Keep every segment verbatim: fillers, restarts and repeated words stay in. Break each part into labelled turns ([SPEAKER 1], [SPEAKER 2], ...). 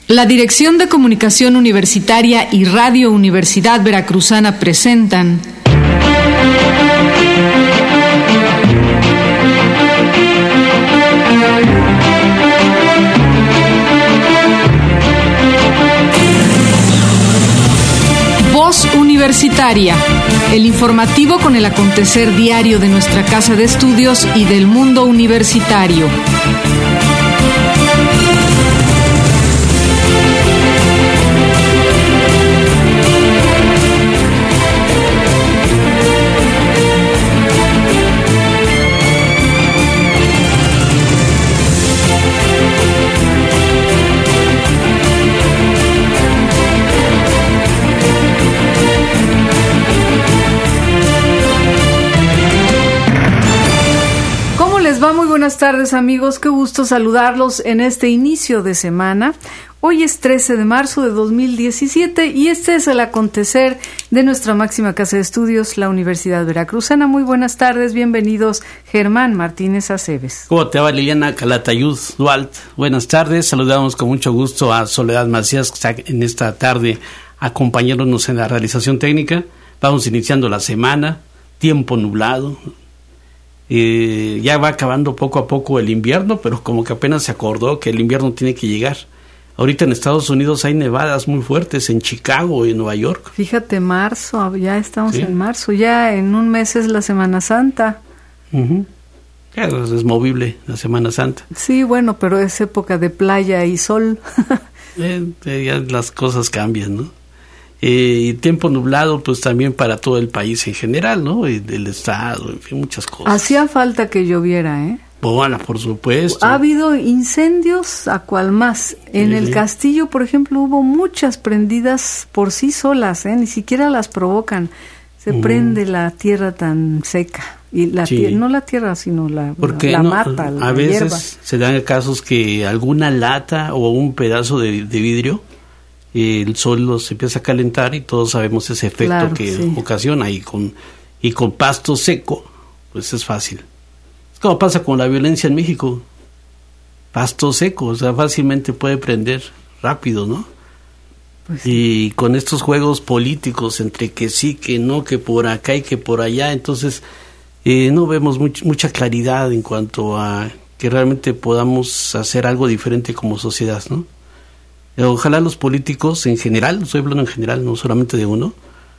[SPEAKER 1] La Dirección de Comunicación Universitaria y Radio Universidad Veracruzana presentan Voz Universitaria, el informativo con el acontecer diario de nuestra casa de estudios y del mundo universitario. Buenas tardes, amigos, qué gusto saludarlos en este inicio de semana. Hoy es trece de marzo de dos mil diecisiete y este es el acontecer de nuestra máxima casa de estudios, la Universidad Veracruzana. Muy buenas tardes, bienvenidos, Germán Martínez Aceves.
[SPEAKER 2] ¿Cómo te va, Liliana Calatayud Dualt? Buenas tardes, saludamos con mucho gusto a Soledad Macías, que está en esta tarde acompañándonos en la realización técnica. Vamos iniciando la semana, tiempo nublado. Eh, ya va acabando poco a poco el invierno, pero como que apenas se acordó que el invierno tiene que llegar. Ahorita en Estados Unidos hay nevadas muy fuertes, en Chicago y en Nueva York.
[SPEAKER 1] Fíjate, marzo, ya estamos
[SPEAKER 2] ¿Sí?
[SPEAKER 1] en marzo, ya en un mes es la Semana Santa.
[SPEAKER 2] Uh-huh. Ya es movible la Semana Santa.
[SPEAKER 1] Sí, bueno, pero es época de playa y sol.
[SPEAKER 2] eh, eh, ya las cosas cambian, ¿no? Eh, y tiempo nublado pues también para todo el país en general, ¿no? Y del estado, en fin, muchas cosas.
[SPEAKER 1] Hacía falta que lloviera, ¿eh?
[SPEAKER 2] Bueno, por supuesto.
[SPEAKER 1] Ha habido incendios a cual más. En
[SPEAKER 2] sí,
[SPEAKER 1] el
[SPEAKER 2] sí.
[SPEAKER 1] Castillo, por ejemplo, hubo muchas prendidas por sí solas, ¿eh? Ni siquiera las provocan. Se uh-huh. prende la tierra tan seca. Y la
[SPEAKER 2] sí.
[SPEAKER 1] tierra, no la tierra, sino la,
[SPEAKER 2] Porque
[SPEAKER 1] la
[SPEAKER 2] no,
[SPEAKER 1] mata, la
[SPEAKER 2] a veces
[SPEAKER 1] hierba.
[SPEAKER 2] Se dan casos que alguna lata o un pedazo de, de vidrio, el sol los empieza a calentar y todos sabemos ese efecto
[SPEAKER 1] claro,
[SPEAKER 2] que
[SPEAKER 1] sí.
[SPEAKER 2] ocasiona, y con y con pasto seco pues es fácil. Es como pasa con la violencia en México, pasto seco, o sea, fácilmente puede prender rápido, ¿no? Pues sí. Y con estos juegos políticos entre que sí, que no, que por acá y que por allá, entonces eh, no vemos much, mucha claridad en cuanto a que realmente podamos hacer algo diferente como sociedad, ¿no? Ojalá los políticos en general, estoy hablando en general, no solamente de uno,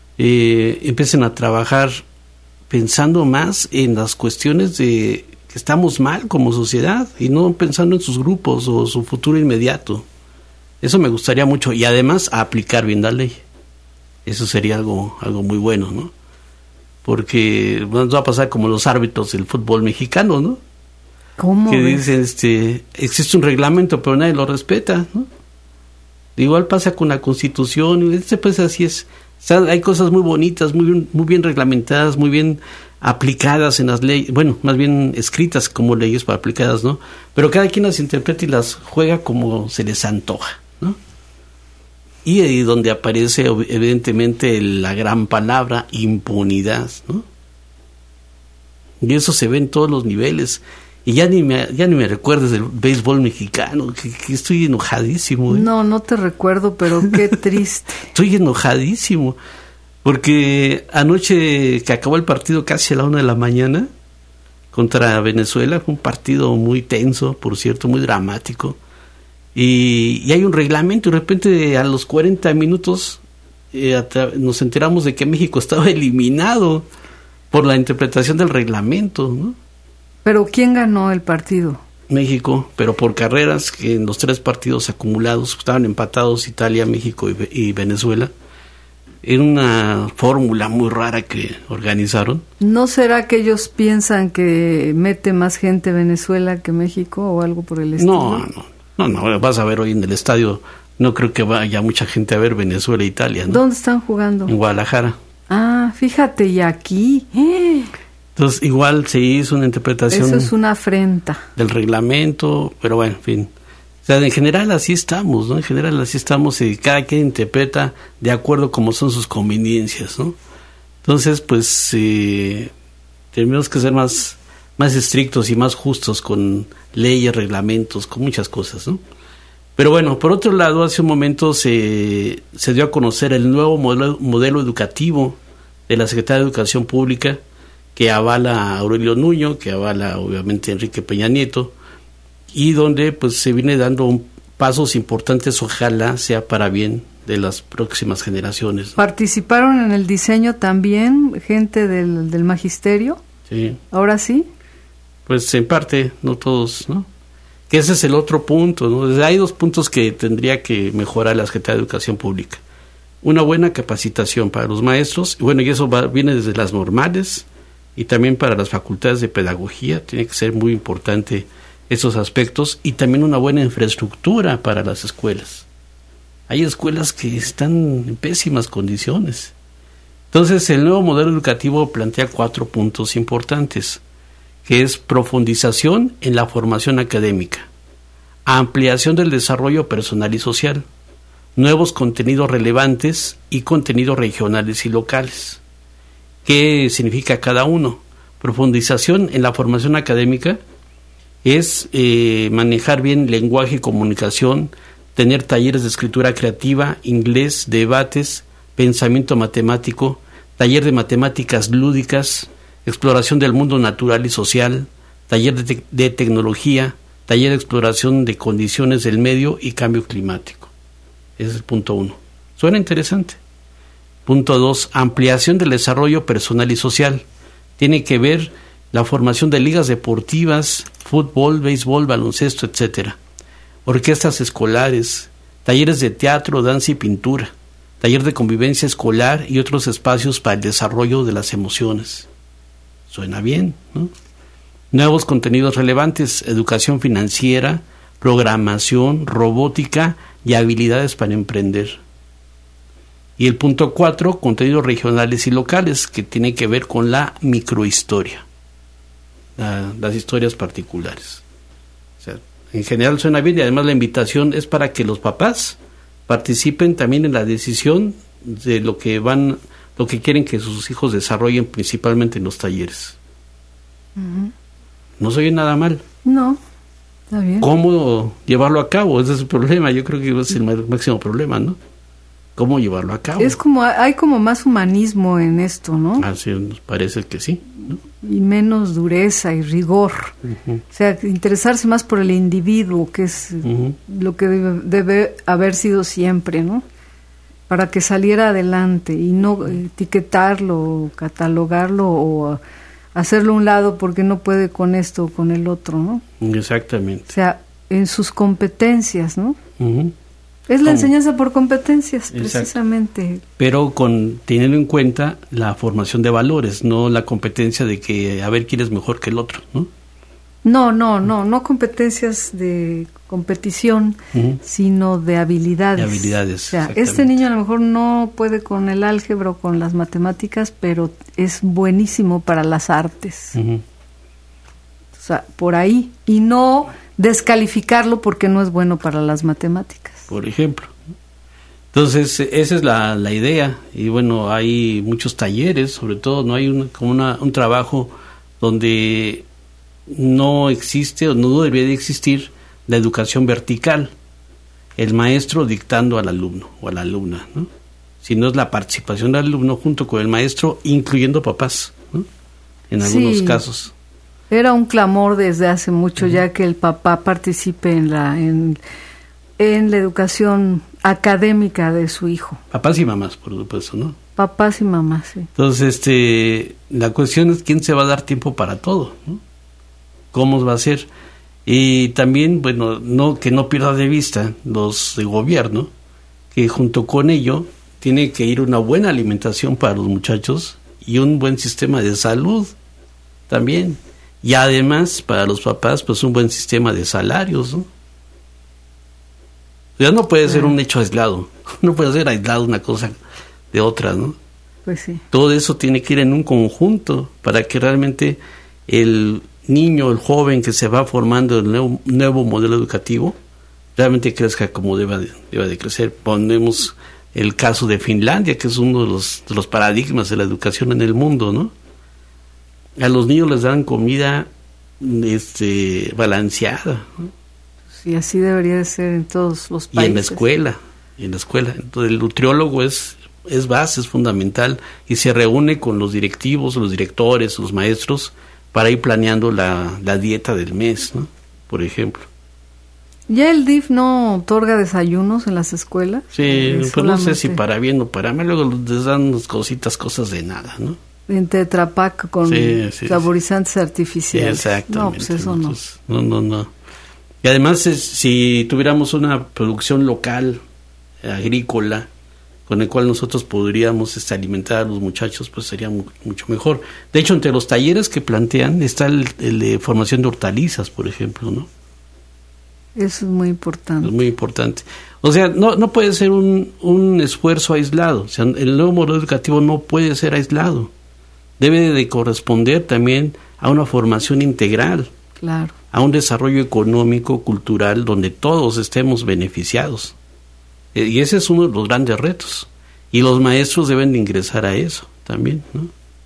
[SPEAKER 2] eh, empiecen a trabajar pensando más en las cuestiones de que estamos mal como sociedad y no pensando en sus grupos o su futuro inmediato. Eso me gustaría mucho, y además a aplicar bien la ley. Eso sería algo algo muy bueno, ¿no? Porque nos va a pasar como los árbitros del fútbol mexicano, ¿no?
[SPEAKER 1] ¿Cómo?
[SPEAKER 2] Que
[SPEAKER 1] ves?
[SPEAKER 2] dicen, este, existe un reglamento, pero nadie lo respeta, ¿no? Igual pasa con la Constitución, este pues así es. O sea, hay cosas muy bonitas, muy bien, muy bien reglamentadas, muy bien aplicadas en las leyes, bueno, más bien escritas como leyes para aplicadas, ¿no? Pero cada quien las interpreta y las juega como se les antoja, ¿no? Y ahí donde aparece evidentemente la gran palabra impunidad, ¿no? Y eso se ve en todos los niveles. Y ya ni me ya ni me recuerdes del béisbol mexicano, que, que estoy enojadísimo. ¿eh?
[SPEAKER 1] No, no te recuerdo, pero qué triste.
[SPEAKER 2] Estoy enojadísimo, porque anoche que acabó el partido casi a la una de la mañana contra Venezuela, fue un partido muy tenso, por cierto, muy dramático, y, y hay un reglamento, y de repente a los cuarenta minutos eh, atra- nos enteramos de que México estaba eliminado por la interpretación del reglamento, ¿no?
[SPEAKER 1] ¿Pero quién ganó el partido?
[SPEAKER 2] México, pero por carreras, que en los tres partidos acumulados estaban empatados Italia, México y, y Venezuela. Era una fórmula muy rara que organizaron.
[SPEAKER 1] ¿No será que ellos piensan que mete más gente Venezuela que México o algo por el estilo?
[SPEAKER 2] No, no, no, no, vas a ver hoy en el estadio, no creo que vaya mucha gente a ver Venezuela e Italia, ¿no?
[SPEAKER 1] ¿Dónde están jugando?
[SPEAKER 2] En Guadalajara.
[SPEAKER 1] Ah, fíjate, y aquí... ¡Eh!
[SPEAKER 2] Entonces, igual se hizo una interpretación...
[SPEAKER 1] Eso es una afrenta.
[SPEAKER 2] ...del reglamento, pero bueno, en fin. O sea, en general así estamos, ¿no? En general así estamos y cada quien interpreta de acuerdo como son sus conveniencias, ¿no? Entonces, pues, eh, tenemos que ser más, más estrictos y más justos con leyes, reglamentos, con muchas cosas, ¿no? Pero bueno, por otro lado, hace un momento se, se dio a conocer el nuevo modelo, modelo educativo de la Secretaría de Educación Pública, que avala a Aurelio Nuño, que avala obviamente a Enrique Peña Nieto, y donde pues se viene dando un, pasos importantes, ojalá sea para bien de las próximas generaciones, ¿no?
[SPEAKER 1] ¿Participaron en el diseño también gente del, del magisterio?
[SPEAKER 2] Sí.
[SPEAKER 1] ¿Ahora sí?
[SPEAKER 2] Pues en parte, no todos, ¿no? Que ese es el otro punto, ¿no? Hay dos puntos que tendría que mejorar la Secretaría de Educación Pública. Una buena capacitación para los maestros, y bueno, y eso va, viene desde las normales, y también para las facultades de pedagogía, tiene que ser muy importante esos aspectos, y también una buena infraestructura para las escuelas. Hay escuelas que están en pésimas condiciones. Entonces, el nuevo modelo educativo plantea cuatro puntos importantes, que es profundización en la formación académica, ampliación del desarrollo personal y social, nuevos contenidos relevantes y contenidos regionales y locales. ¿Qué significa cada uno? Profundización en la formación académica es eh, manejar bien lenguaje y comunicación, tener talleres de escritura creativa, inglés, debates, pensamiento matemático, taller de matemáticas lúdicas, exploración del mundo natural y social, taller de, te- de tecnología, taller de exploración de condiciones del medio y cambio climático. Ese es el punto uno. Suena interesante. Punto dos, ampliación del desarrollo personal y social. Tiene que ver la formación de ligas deportivas, fútbol, béisbol, baloncesto, etcétera. Orquestas escolares, talleres de teatro, danza y pintura, taller de convivencia escolar y otros espacios para el desarrollo de las emociones. Suena bien, ¿no? Nuevos contenidos relevantes, educación financiera, programación, robótica y habilidades para emprender. Y el punto cuatro, contenidos regionales y locales, que tiene que ver con la microhistoria, la, las historias particulares. O sea, en general suena bien, y además la invitación es para que los papás participen también en la decisión de lo que van, lo que quieren que sus hijos desarrollen, principalmente en los talleres. Uh-huh. No se oye nada mal.
[SPEAKER 1] No, está bien.
[SPEAKER 2] ¿Cómo llevarlo a cabo? Ese es el problema. Yo creo que ese es el máximo problema, ¿no? ¿Cómo llevarlo a cabo?
[SPEAKER 1] Es como, hay como más humanismo en esto, ¿no?
[SPEAKER 2] Así nos parece que sí, ¿no?
[SPEAKER 1] Y menos dureza y rigor. Uh-huh. O sea, interesarse más por el individuo, que es uh-huh. lo que debe, debe haber sido siempre, ¿no? Para que saliera adelante y no etiquetarlo, catalogarlo o hacerlo a un lado porque no puede con esto o con el otro, ¿no?
[SPEAKER 2] Exactamente.
[SPEAKER 1] O sea, en sus competencias, ¿no?
[SPEAKER 2] Uh-huh.
[SPEAKER 1] Es la enseñanza por competencias, precisamente.
[SPEAKER 2] Exacto. Pero con teniendo en cuenta la formación de valores, no la competencia de que a ver quién es mejor que el otro, ¿no?
[SPEAKER 1] No, no, no, no competencias de competición, uh-huh. sino de habilidades.
[SPEAKER 2] De habilidades.
[SPEAKER 1] O sea, este niño a lo mejor no puede con el álgebra o con las matemáticas, pero es buenísimo para las artes. Uh-huh. O sea, por ahí. Y no descalificarlo porque no es bueno para las matemáticas.
[SPEAKER 2] Por ejemplo. Entonces, esa es la, la idea. Y bueno, hay muchos talleres, sobre todo, no hay un, como una, un trabajo donde no existe o no debería de existir la educación vertical, el maestro dictando al alumno o a la alumna, ¿no? Sino es la participación del alumno junto con el maestro, incluyendo papás, ¿no? En algunos sí. casos.
[SPEAKER 1] Era un clamor desde hace mucho uh-huh. ya que el papá participe en la en, en la educación académica de su hijo.
[SPEAKER 2] Papás y mamás, por supuesto, ¿no?
[SPEAKER 1] Papás y mamás, sí.
[SPEAKER 2] Entonces, este, la cuestión es quién se va a dar tiempo para todo, ¿no? ¿Cómo va a ser? Y también, bueno, no que no pierda de vista los de gobierno, que junto con ello tiene que ir una buena alimentación para los muchachos y un buen sistema de salud también. Y además, para los papás, pues un buen sistema de salarios, ¿no? Ya no puede ser un hecho aislado, no puede ser aislado una cosa de otra, ¿no?
[SPEAKER 1] Pues sí.
[SPEAKER 2] Todo eso tiene que ir en un conjunto para que realmente el niño, el joven que se va formando en el nuevo, nuevo modelo educativo, realmente crezca como deba de, deba de crecer. Ponemos el caso de Finlandia, que es uno de los, de los paradigmas de la educación en el mundo, ¿no? A los niños les dan comida este, balanceada, ¿no?
[SPEAKER 1] Sí, así debería de ser en todos los países.
[SPEAKER 2] Y en la escuela, y en la escuela. Entonces el nutriólogo es, es base, es fundamental, y se reúne con los directivos, los directores, los maestros, para ir planeando la, la dieta del mes, ¿no? Por ejemplo.
[SPEAKER 1] ¿Ya el D I F no otorga desayunos en las escuelas?
[SPEAKER 2] Sí, pues solamente... no sé si para bien o para mal, luego les dan unas cositas, cosas de nada, ¿no?
[SPEAKER 1] En Tetra Pak con sí, sí, saborizantes sí. artificiales.
[SPEAKER 2] Sí, exactamente.
[SPEAKER 1] No, pues eso
[SPEAKER 2] Entonces, no. No, no, no. Y además, es, si tuviéramos una producción local, agrícola, con el cual nosotros podríamos este, alimentar a los muchachos, pues sería mu- mucho mejor. De hecho, entre los talleres que plantean está el, el de formación de hortalizas, por ejemplo, ¿no?
[SPEAKER 1] Eso es muy importante.
[SPEAKER 2] Es muy importante. O sea, no no puede ser un, un esfuerzo aislado. O sea, el nuevo modelo educativo no puede ser aislado. Debe de corresponder también a una formación integral.
[SPEAKER 1] Claro.
[SPEAKER 2] A un desarrollo económico, cultural, donde todos estemos beneficiados. Y ese es uno de los grandes retos. Y los maestros deben de ingresar a eso también, ¿no?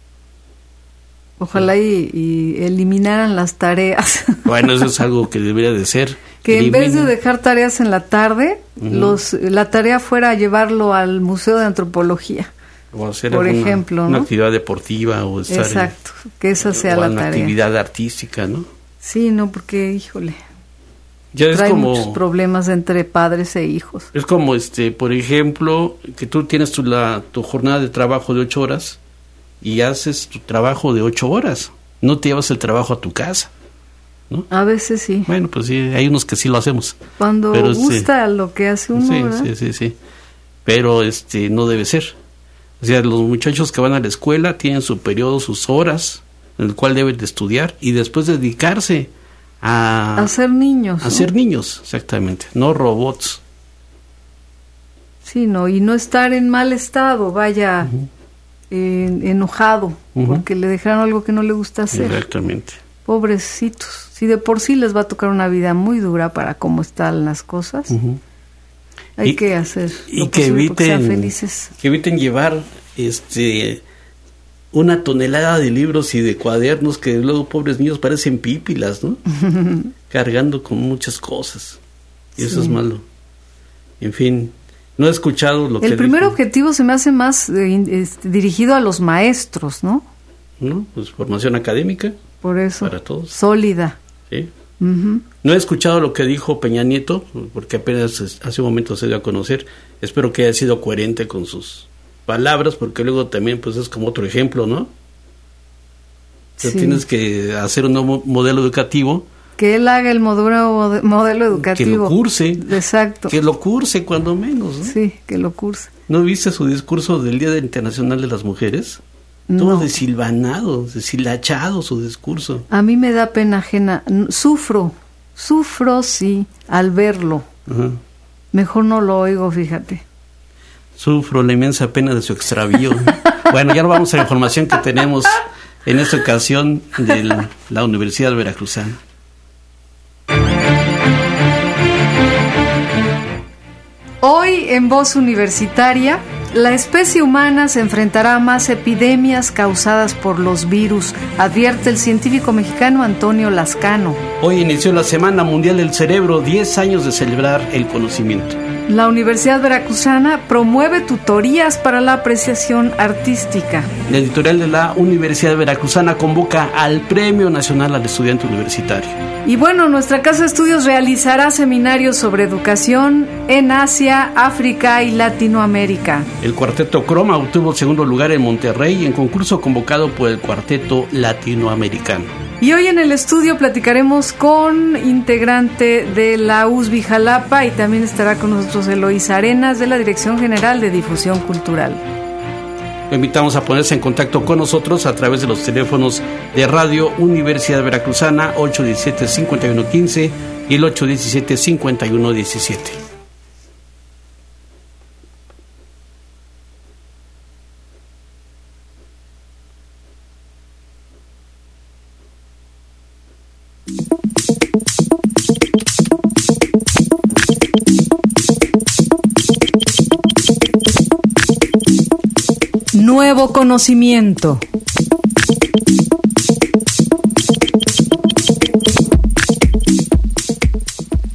[SPEAKER 1] Ojalá y, y eliminaran las tareas.
[SPEAKER 2] Bueno, eso es algo que debería de ser.
[SPEAKER 1] Que Eliminen. En vez de dejar tareas en la tarde, uh-huh. los la tarea fuera llevarlo al Museo de Antropología.
[SPEAKER 2] O hacer
[SPEAKER 1] por
[SPEAKER 2] alguna,
[SPEAKER 1] ejemplo,
[SPEAKER 2] una
[SPEAKER 1] ¿no?
[SPEAKER 2] actividad deportiva o estar
[SPEAKER 1] exacto, en, que esa sea
[SPEAKER 2] o
[SPEAKER 1] la
[SPEAKER 2] una
[SPEAKER 1] tarea.
[SPEAKER 2] Actividad artística, ¿no?
[SPEAKER 1] Sí, no, porque, híjole,
[SPEAKER 2] ya es
[SPEAKER 1] trae
[SPEAKER 2] como,
[SPEAKER 1] muchos problemas entre padres e hijos.
[SPEAKER 2] Es como, este, por ejemplo, que tú tienes tu, la, tu jornada de trabajo de ocho horas y haces tu trabajo de ocho horas. No te llevas el trabajo a tu casa, ¿no?
[SPEAKER 1] A veces sí.
[SPEAKER 2] Bueno, pues sí, hay unos que sí lo hacemos.
[SPEAKER 1] Cuando
[SPEAKER 2] pero
[SPEAKER 1] gusta
[SPEAKER 2] sí,
[SPEAKER 1] lo que hace uno,
[SPEAKER 2] sí,
[SPEAKER 1] ¿verdad?
[SPEAKER 2] Sí, sí, sí. Pero este, no debe ser. O sea, los muchachos que van a la escuela tienen su periodo, sus horas, en el cual deben de estudiar y después dedicarse a...
[SPEAKER 1] A ser niños.
[SPEAKER 2] A
[SPEAKER 1] ¿no?
[SPEAKER 2] ser niños, exactamente, no robots.
[SPEAKER 1] Sí, no, y no estar en mal estado, vaya, uh-huh. eh, enojado, uh-huh. porque le dejaron algo que no le gusta hacer.
[SPEAKER 2] Exactamente.
[SPEAKER 1] Pobrecitos. Si de por sí les va a tocar una vida muy dura para cómo están las cosas... Uh-huh. Hay y, que hacer
[SPEAKER 2] y que eviten
[SPEAKER 1] que sean felices.
[SPEAKER 2] Que eviten llevar este una tonelada de libros y de cuadernos que luego pobres niños parecen pípilas, ¿no? Cargando con muchas cosas. Y sí. Eso es malo. En fin, no he escuchado lo
[SPEAKER 1] El
[SPEAKER 2] que
[SPEAKER 1] El primer
[SPEAKER 2] dijo.
[SPEAKER 1] objetivo se me hace más eh, este, dirigido a los maestros, ¿no?
[SPEAKER 2] ¿No? Pues formación académica.
[SPEAKER 1] Por eso.
[SPEAKER 2] Para todos.
[SPEAKER 1] Sólida.
[SPEAKER 2] Sí. Uh-huh. No he escuchado lo que dijo Peña Nieto, porque apenas hace un momento se dio a conocer. Espero que haya sido coherente con sus palabras, porque luego también pues es como otro ejemplo, ¿no? Sí. O sea, tienes que hacer un nuevo modelo educativo.
[SPEAKER 1] Que él haga el modelo, modelo educativo.
[SPEAKER 2] Que lo curse.
[SPEAKER 1] Exacto.
[SPEAKER 2] Que lo curse cuando menos, ¿no?
[SPEAKER 1] Sí, que lo curse.
[SPEAKER 2] ¿No viste su discurso del Día Internacional de las Mujeres?
[SPEAKER 1] No.
[SPEAKER 2] Todo desilvanado, deshilachado su discurso.
[SPEAKER 1] A mí me da pena ajena. Sufro, sufro, sí, al verlo. Uh-huh. Mejor no lo oigo, fíjate.
[SPEAKER 2] Sufro la inmensa pena de su extravío. Bueno, ya nos vamos a la información que tenemos en esta ocasión de la Universidad Veracruzana.
[SPEAKER 1] Hoy en Voz Universitaria, la especie humana se enfrentará a más epidemias causadas por los virus, advierte el científico mexicano Antonio Lascano.
[SPEAKER 2] Hoy inició la Semana Mundial del Cerebro, diez años de celebrar el conocimiento.
[SPEAKER 1] La Universidad Veracruzana promueve tutorías para la apreciación artística.
[SPEAKER 2] La editorial de la Universidad Veracruzana convoca al Premio Nacional al Estudiante Universitario.
[SPEAKER 1] Y bueno, nuestra Casa de Estudios realizará seminarios sobre educación en Asia, África y Latinoamérica.
[SPEAKER 2] El Cuarteto Croma obtuvo el segundo lugar en Monterrey en concurso convocado por el Cuarteto Latinoamericano.
[SPEAKER 1] Y hoy en el estudio platicaremos con integrante de la U S B Jalapa y también estará con nosotros Eloísa Arenas de la Dirección General de Difusión Cultural.
[SPEAKER 2] Lo invitamos a ponerse en contacto con nosotros a través de los teléfonos de Radio Universidad Veracruzana ocho diecisiete, cincuenta y uno quince y el ocho diecisiete, cincuenta y uno diecisiete.
[SPEAKER 1] Nuevo conocimiento.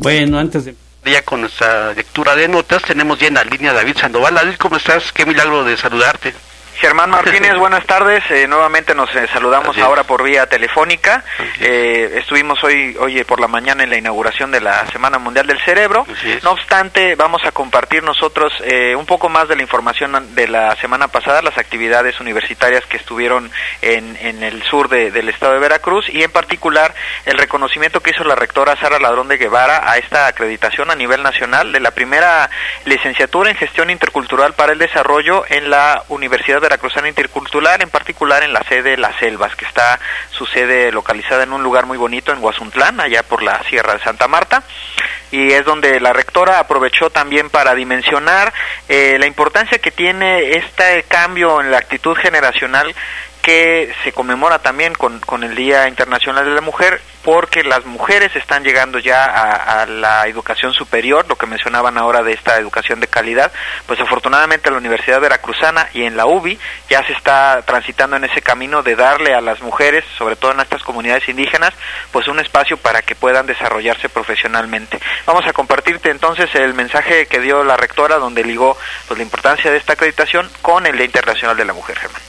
[SPEAKER 2] Bueno, antes de ya con nuestra lectura de notas, tenemos ya en la línea a David Sandoval. David, ¿cómo estás? Qué milagro de saludarte.
[SPEAKER 3] Germán Martínez, buenas tardes. Eh, nuevamente nos eh, saludamos ahora por vía telefónica. Eh, estuvimos hoy hoy por la mañana en la inauguración de la Semana Mundial del Cerebro. No obstante, vamos a compartir nosotros eh, un poco más de la información de la semana pasada, las actividades universitarias que estuvieron en, en el sur de, del estado de Veracruz, y en particular el reconocimiento que hizo la rectora Sara Ladrón de Guevara a esta acreditación a nivel nacional de la primera licenciatura en Gestión Intercultural para el Desarrollo en la Universidad de Veracruzana Intercultural, en particular en la sede Las Selvas, que está su sede localizada en un lugar muy bonito en Guazuntlán, allá por la Sierra de Santa Marta, y es donde la rectora aprovechó también para dimensionar eh, la importancia que tiene este cambio en la actitud generacional que se conmemora también con, con el Día Internacional de la Mujer, porque las mujeres están llegando ya a, a la educación superior, lo que mencionaban ahora de esta educación de calidad. Pues afortunadamente la Universidad Veracruzana y en la U B I ya se está transitando en ese camino de darle a las mujeres, sobre todo en estas comunidades indígenas, pues un espacio para que puedan desarrollarse profesionalmente. Vamos a compartirte entonces el mensaje que dio la rectora, donde ligó pues la importancia de esta acreditación con el Día Internacional de la Mujer, Germán.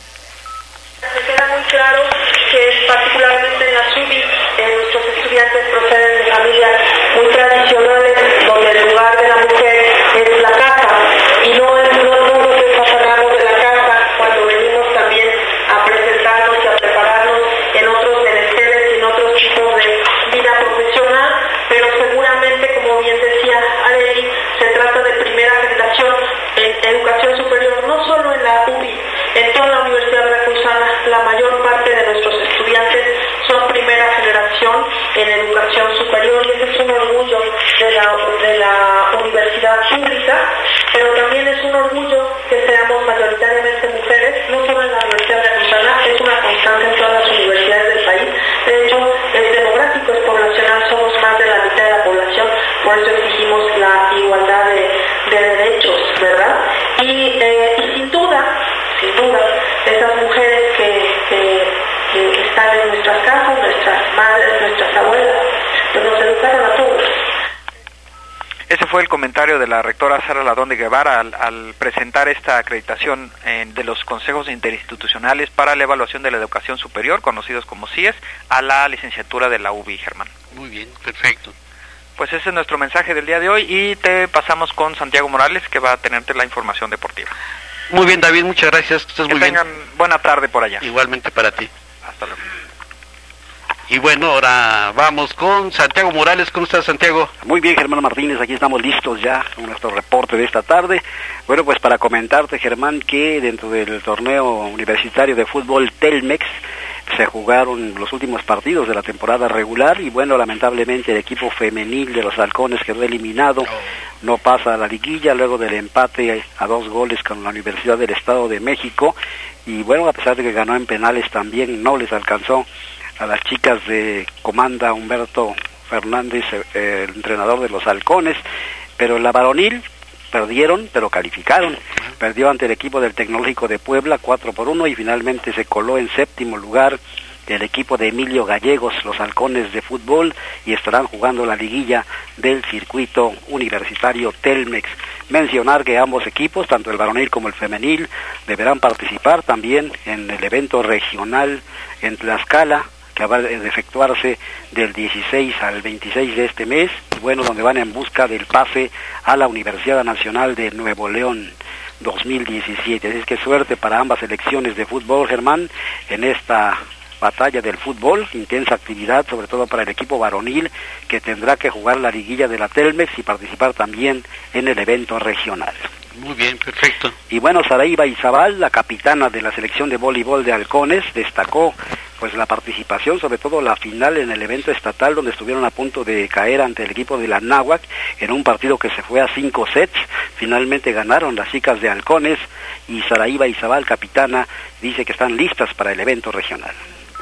[SPEAKER 4] Me queda muy claro que particularmente en la S U B I eh, nuestros estudiantes proceden de familias muy tradicionales, donde el lugar de la mujer es la casa, y no, no, no nos desafanamos de la casa cuando venimos también a presentarnos y a prepararnos en otros menesteres y en otros tipos de vida profesional, pero seguramente, como bien decía Arely, se trata de primera generación en educación superior, no solo en la U B I, en toda la Universidad Veracruzana. La mayor parte de nuestros estudiantes son primera generación en educación superior, y ese es un orgullo de la, de la universidad pública, pero también es un orgullo que seamos mayoritariamente mujeres, no solo en la Universidad Veracruzana, es una constante en todas las universidades del país. De hecho, es demográfico, es poblacional, somos más de la mitad de la población, por eso exigimos la igualdad de, de derechos, ¿verdad? Y, eh, y sin duda, sin duda, esas mujeres que, que, que están en nuestras casas, nuestras madres, nuestras abuelas, pues nos educaron a todos.
[SPEAKER 3] Ese fue el comentario de la rectora Sara Ladrón de Guevara al, al presentar esta acreditación eh, de los consejos interinstitucionales para la evaluación de la educación superior, conocidos como C I E S, a la licenciatura de la U B I, Germán.
[SPEAKER 2] Muy bien, perfecto.
[SPEAKER 3] Pues ese es nuestro mensaje del día de hoy, y te pasamos con Santiago Morales, que va a tenerte la información deportiva.
[SPEAKER 2] Muy bien, David, muchas gracias. Estás
[SPEAKER 3] que
[SPEAKER 2] muy
[SPEAKER 3] tengan
[SPEAKER 2] bien.
[SPEAKER 3] Buena tarde por allá.
[SPEAKER 2] Igualmente para ti.
[SPEAKER 3] Hasta luego.
[SPEAKER 2] Y bueno, ahora vamos con Santiago Morales. ¿Cómo estás, Santiago?
[SPEAKER 5] Muy bien, Germán Martínez, aquí estamos listos ya con nuestro reporte de esta tarde. Bueno, pues para comentarte, Germán, que dentro del torneo universitario de fútbol Telmex se jugaron los últimos partidos de la temporada regular, y bueno, lamentablemente el equipo femenil de los Halcones quedó eliminado, no pasa a la liguilla luego del empate a dos goles con la Universidad del Estado de México, y bueno, a pesar de que ganó en penales también no les alcanzó a las chicas de comanda Humberto Fernández, eh, el entrenador de los Halcones, pero la varonil perdieron, pero calificaron. Perdió ante el equipo del Tecnológico de Puebla cuatro por uno, y finalmente se coló en séptimo lugar el equipo de Emilio Gallegos, los Halcones de fútbol, y estarán jugando la liguilla del circuito universitario Telmex. Mencionar que ambos equipos, tanto el varonil como el femenil, deberán participar también en el evento regional en Tlaxcala, que va a efectuarse del dieciséis al veintiséis de este mes, bueno, donde van en busca del pase a la Universidad Nacional de Nuevo León dos mil diecisiete. Así es que suerte para ambas selecciones de fútbol, Germán, en esta batalla del fútbol, intensa actividad, sobre todo para el equipo varonil, que tendrá que jugar la liguilla de la Telmex y participar también en el evento regional.
[SPEAKER 2] Muy bien, perfecto.
[SPEAKER 5] Y bueno, Saraiva Izabal, la capitana de la selección de voleibol de Halcones, destacó pues la participación, sobre todo la final en el evento estatal, donde estuvieron a punto de caer ante el equipo de la Náhuac en un partido que se fue a cinco sets. Finalmente ganaron las chicas de Halcones, y Saraiva Izabal, capitana, dice que están listas para el evento regional.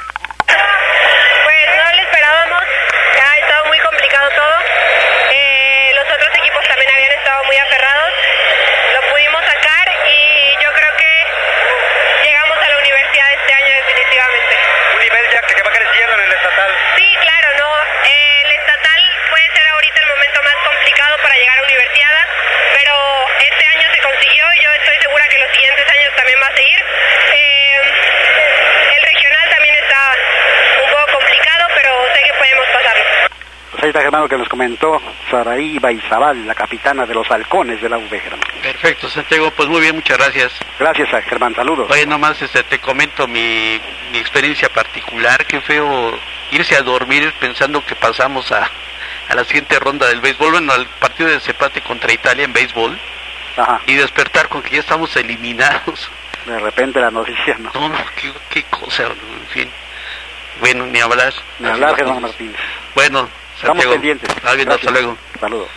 [SPEAKER 6] Pues no lo esperábamos, ha estado muy complicado todo, eh, los otros equipos también habían estado muy aferrados, lo pudimos sacar y yo creo que llegamos a la universidad este año definitivamente.
[SPEAKER 3] ¿Un nivel ya que va creciendo en el estatal?
[SPEAKER 6] Sí, claro, no, eh, el estatal puede ser ahorita el momento más
[SPEAKER 5] ahí está, Germán, lo que nos comentó Saraí Baizabal, la capitana de los halcones de la U B, Germán.
[SPEAKER 7] Perfecto, Santiago, pues muy bien, muchas gracias.
[SPEAKER 5] Gracias, Germán, saludos.
[SPEAKER 7] Oye, nomás este, te comento mi, mi experiencia particular, qué feo irse a dormir pensando que pasamos a, a la siguiente ronda del béisbol, bueno, al partido de desempate contra Italia en béisbol. Ajá. Y despertar con que ya estamos eliminados.
[SPEAKER 5] De repente la noticia, ¿no?
[SPEAKER 7] No, no, qué, qué cosa, en fin. Bueno, ni hablar.
[SPEAKER 5] Ni hablar, Germán Martínez.
[SPEAKER 7] Bueno,
[SPEAKER 5] estamos pendientes.
[SPEAKER 7] Alguien, hasta luego.
[SPEAKER 5] Saludos.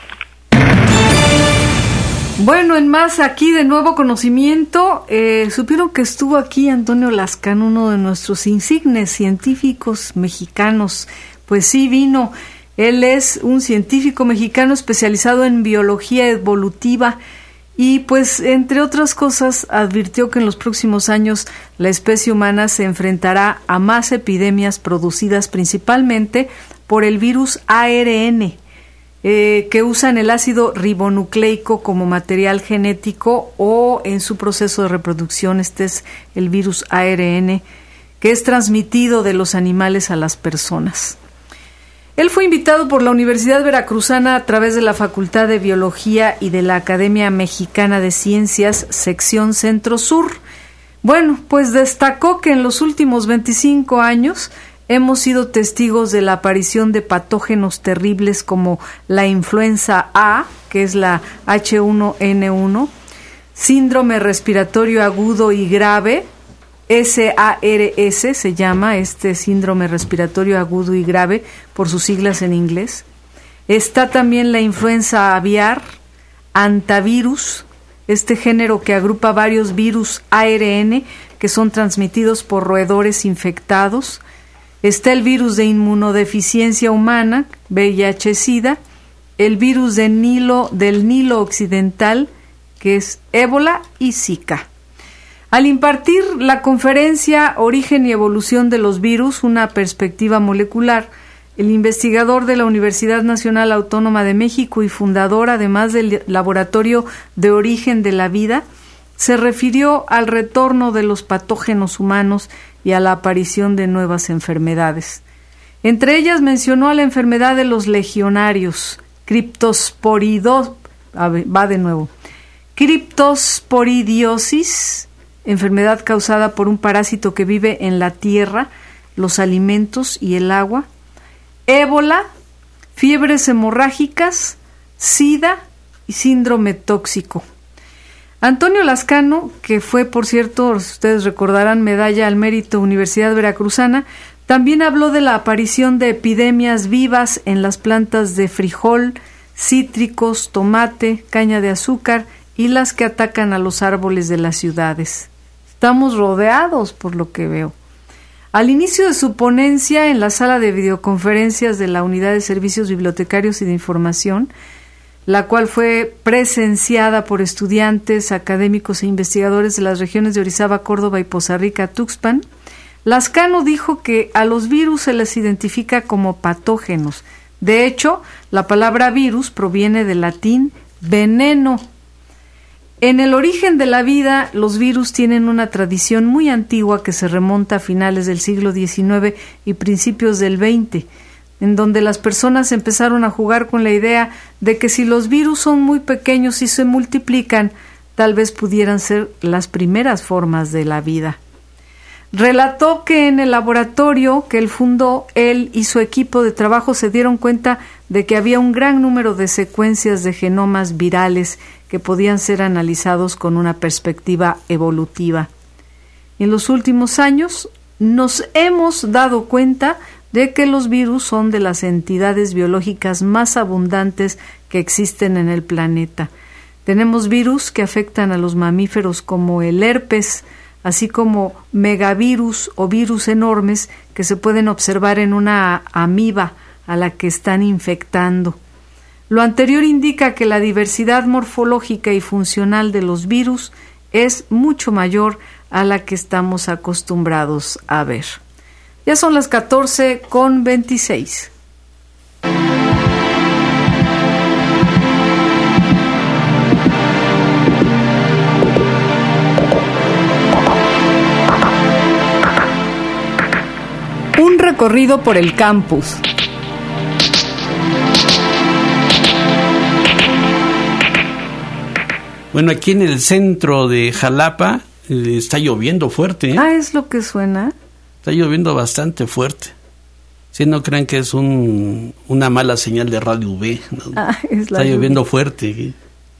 [SPEAKER 1] Bueno, en más aquí de nuevo conocimiento, eh, supieron que estuvo aquí Antonio Lascano, uno de nuestros insignes científicos mexicanos. Pues sí, vino. Él es un científico mexicano especializado en biología evolutiva y pues entre otras cosas advirtió que en los próximos años la especie humana se enfrentará a más epidemias producidas principalmente por el virus A R N, eh, que usan el ácido ribonucleico como material genético o en su proceso de reproducción. Este es el virus A R N, que es transmitido de los animales a las personas. Él fue invitado por la Universidad Veracruzana a través de la Facultad de Biología y de la Academia Mexicana de Ciencias, sección Centro Sur. Bueno, pues destacó que en los últimos veinticinco años hemos sido testigos de la aparición de patógenos terribles como la influenza A, que es la H uno N uno, síndrome respiratorio agudo y grave, S A R S se llama este síndrome respiratorio agudo y grave por sus siglas en inglés. Está también la influenza aviar, antavirus, este género que agrupa varios virus A R N que son transmitidos por roedores infectados. Está el virus de inmunodeficiencia humana, V I H-Sida, el virus de Nilo, del Nilo Occidental, que es ébola y Zika. Al impartir la conferencia Origen y Evolución de los Virus, una perspectiva molecular, el investigador de la Universidad Nacional Autónoma de México y fundador, además del Laboratorio de Origen de la Vida, se refirió al retorno de los patógenos humanos y a la aparición de nuevas enfermedades. Entre ellas mencionó a la enfermedad de los legionarios, criptosporidos, a ver, va de nuevo, criptosporidiosis, enfermedad causada por un parásito que vive en la tierra, los alimentos y el agua, ébola, fiebres hemorrágicas, sida y síndrome tóxico. Antonio Lascano, que fue, por cierto, ustedes recordarán, medalla al mérito Universidad Veracruzana, también habló de la aparición de epidemias vivas en las plantas de frijol, cítricos, tomate, caña de azúcar y las que atacan a los árboles de las ciudades. Estamos rodeados, por lo que veo. Al inicio de su ponencia en la sala de videoconferencias de la Unidad de Servicios Bibliotecarios y de Información, la cual fue presenciada por estudiantes, académicos e investigadores de las regiones de Orizaba, Córdoba y Poza Rica, Tuxpan, Lascano dijo que a los virus se les identifica como patógenos. De hecho, la palabra virus proviene del latín veneno. En el origen de la vida, los virus tienen una tradición muy antigua que se remonta a finales del siglo diecinueve y principios del veinte, en donde las personas empezaron a jugar con la idea de que si los virus son muy pequeños y se multiplican, tal vez pudieran ser las primeras formas de la vida. Relató que en el laboratorio que él fundó, él y su equipo de trabajo se dieron cuenta de que había un gran número de secuencias de genomas virales que podían ser analizados con una perspectiva evolutiva. En los últimos años nos hemos dado cuenta de que los virus son de las entidades biológicas más abundantes que existen en el planeta. Tenemos virus que afectan a los mamíferos como el herpes, así como megavirus o virus enormes que se pueden observar en una amiba a la que están infectando. Lo anterior indica que la diversidad morfológica y funcional de los virus es mucho mayor a la que estamos acostumbrados a ver. Ya son las catorce con veintiséis. Un recorrido por el campus.
[SPEAKER 2] Bueno, aquí en el centro de Jalapa eh, está lloviendo fuerte. ¿eh?
[SPEAKER 1] Ah, es lo que suena.
[SPEAKER 2] Está lloviendo bastante fuerte. Si no crean que es un, una mala señal de Radio V. ¿no?
[SPEAKER 1] Ah, es la
[SPEAKER 2] está lloviendo
[SPEAKER 1] lluvia.
[SPEAKER 2] fuerte. ¿eh?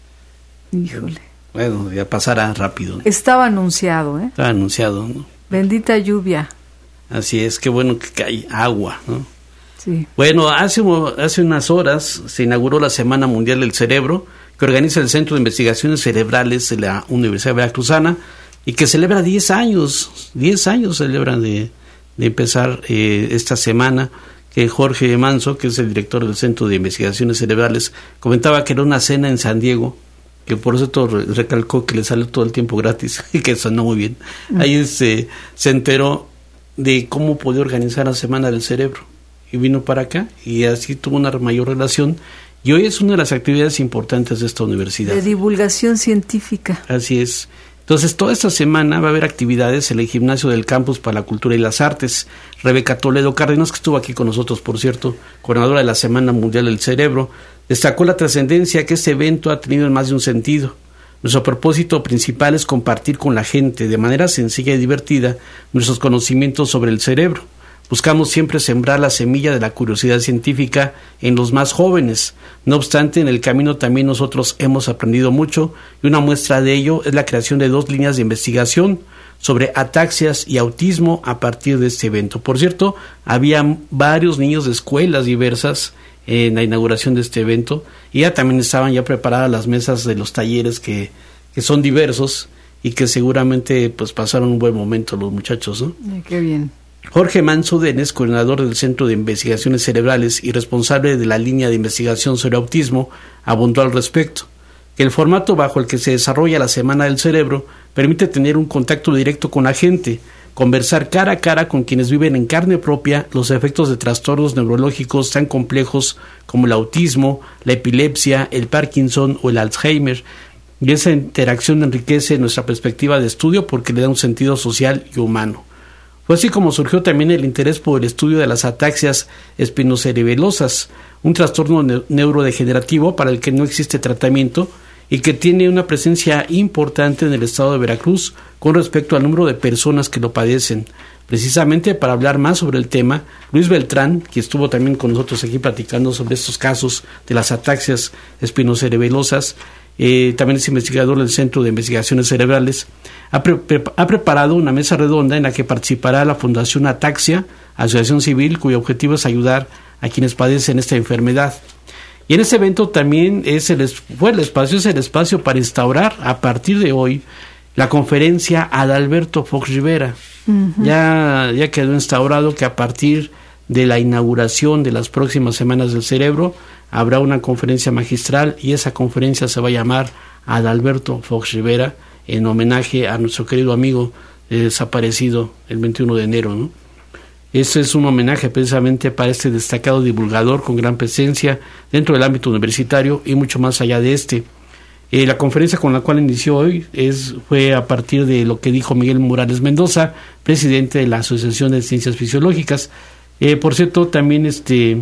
[SPEAKER 1] Híjole.
[SPEAKER 2] Bueno, ya pasará rápido. ¿no?
[SPEAKER 1] Estaba anunciado, ¿eh?
[SPEAKER 2] Está anunciado, ¿no?
[SPEAKER 1] Bendita lluvia.
[SPEAKER 2] Así es, qué bueno que cae agua, ¿no?
[SPEAKER 1] Sí.
[SPEAKER 2] Bueno, hace, hace unas horas se inauguró la Semana Mundial del Cerebro, que organiza el Centro de Investigaciones Cerebrales de la Universidad Veracruzana y que celebra diez años, diez años celebran de, de empezar eh, esta semana, que Jorge Manso, que es el director del Centro de Investigaciones Cerebrales, comentaba que era una cena en San Diego, que por eso recalcó que le salió todo el tiempo gratis y que sonó muy bien. Mm. Ahí se, se enteró de cómo podía organizar la Semana del Cerebro y vino para acá y así tuvo una mayor relación y hoy es una de las actividades importantes de esta universidad.
[SPEAKER 1] De divulgación científica.
[SPEAKER 2] Así es. Entonces, toda esta semana va a haber actividades en el gimnasio del Campus para la Cultura y las Artes. Rebeca Toledo Cárdenas, que estuvo aquí con nosotros, por cierto, coordinadora de la Semana Mundial del Cerebro, destacó la trascendencia que este evento ha tenido en más de un sentido. Nuestro propósito principal es compartir con la gente, de manera sencilla y divertida, nuestros conocimientos sobre el cerebro. Buscamos siempre sembrar la semilla de la curiosidad científica en los más jóvenes. No obstante, en el camino también nosotros hemos aprendido mucho y una muestra de ello es la creación de dos líneas de investigación sobre ataxias y autismo a partir de este evento. Por cierto, había varios niños de escuelas diversas en la inauguración de este evento y ya también estaban ya preparadas las mesas de los talleres que, que son diversos y que seguramente pues pasaron un buen momento los muchachos, ¿no?
[SPEAKER 1] Ay, qué bien.
[SPEAKER 2] Jorge Manso Denes, coordinador del Centro de Investigaciones Cerebrales y responsable de la línea de investigación sobre autismo, abundó al respecto, que el formato bajo el que se desarrolla la Semana del Cerebro permite tener un contacto directo con la gente, conversar cara a cara con quienes viven en carne propia los efectos de trastornos neurológicos tan complejos como el autismo, la epilepsia, el Parkinson o el Alzheimer, y esa interacción enriquece nuestra perspectiva de estudio porque le da un sentido social y humano. Fue así como surgió también el interés por el estudio de las ataxias espinocerebelosas, un trastorno ne- neurodegenerativo para el que no existe tratamiento y que tiene una presencia importante en el estado de Veracruz con respecto al número de personas que lo padecen. Precisamente para hablar más sobre el tema, Luis Beltrán, que estuvo también con nosotros aquí platicando sobre estos casos de las ataxias espinocerebelosas, eh, también es investigador del Centro de Investigaciones Cerebrales, ha, pre- pre- ha preparado una mesa redonda en la que participará la Fundación Ataxia, asociación civil cuyo objetivo es ayudar a quienes padecen esta enfermedad. Y en este evento también es el, fue el espacio, es el espacio para instaurar a partir de hoy la conferencia Adalberto Fox Rivera. Uh-huh. Ya, ya quedó instaurado que a partir de la inauguración de las próximas Semanas del Cerebro habrá una conferencia magistral y esa conferencia se va a llamar Adalberto Fox Rivera en homenaje a nuestro querido amigo eh, desaparecido el veintiuno de enero, ¿no? Este es un homenaje precisamente para este destacado divulgador con gran presencia dentro del ámbito universitario y mucho más allá de este. Eh, la conferencia con la cual inició hoy es, fue a partir de lo que dijo Miguel Morales Mendoza, presidente de la Asociación de Ciencias Fisiológicas. Eh, por cierto, también este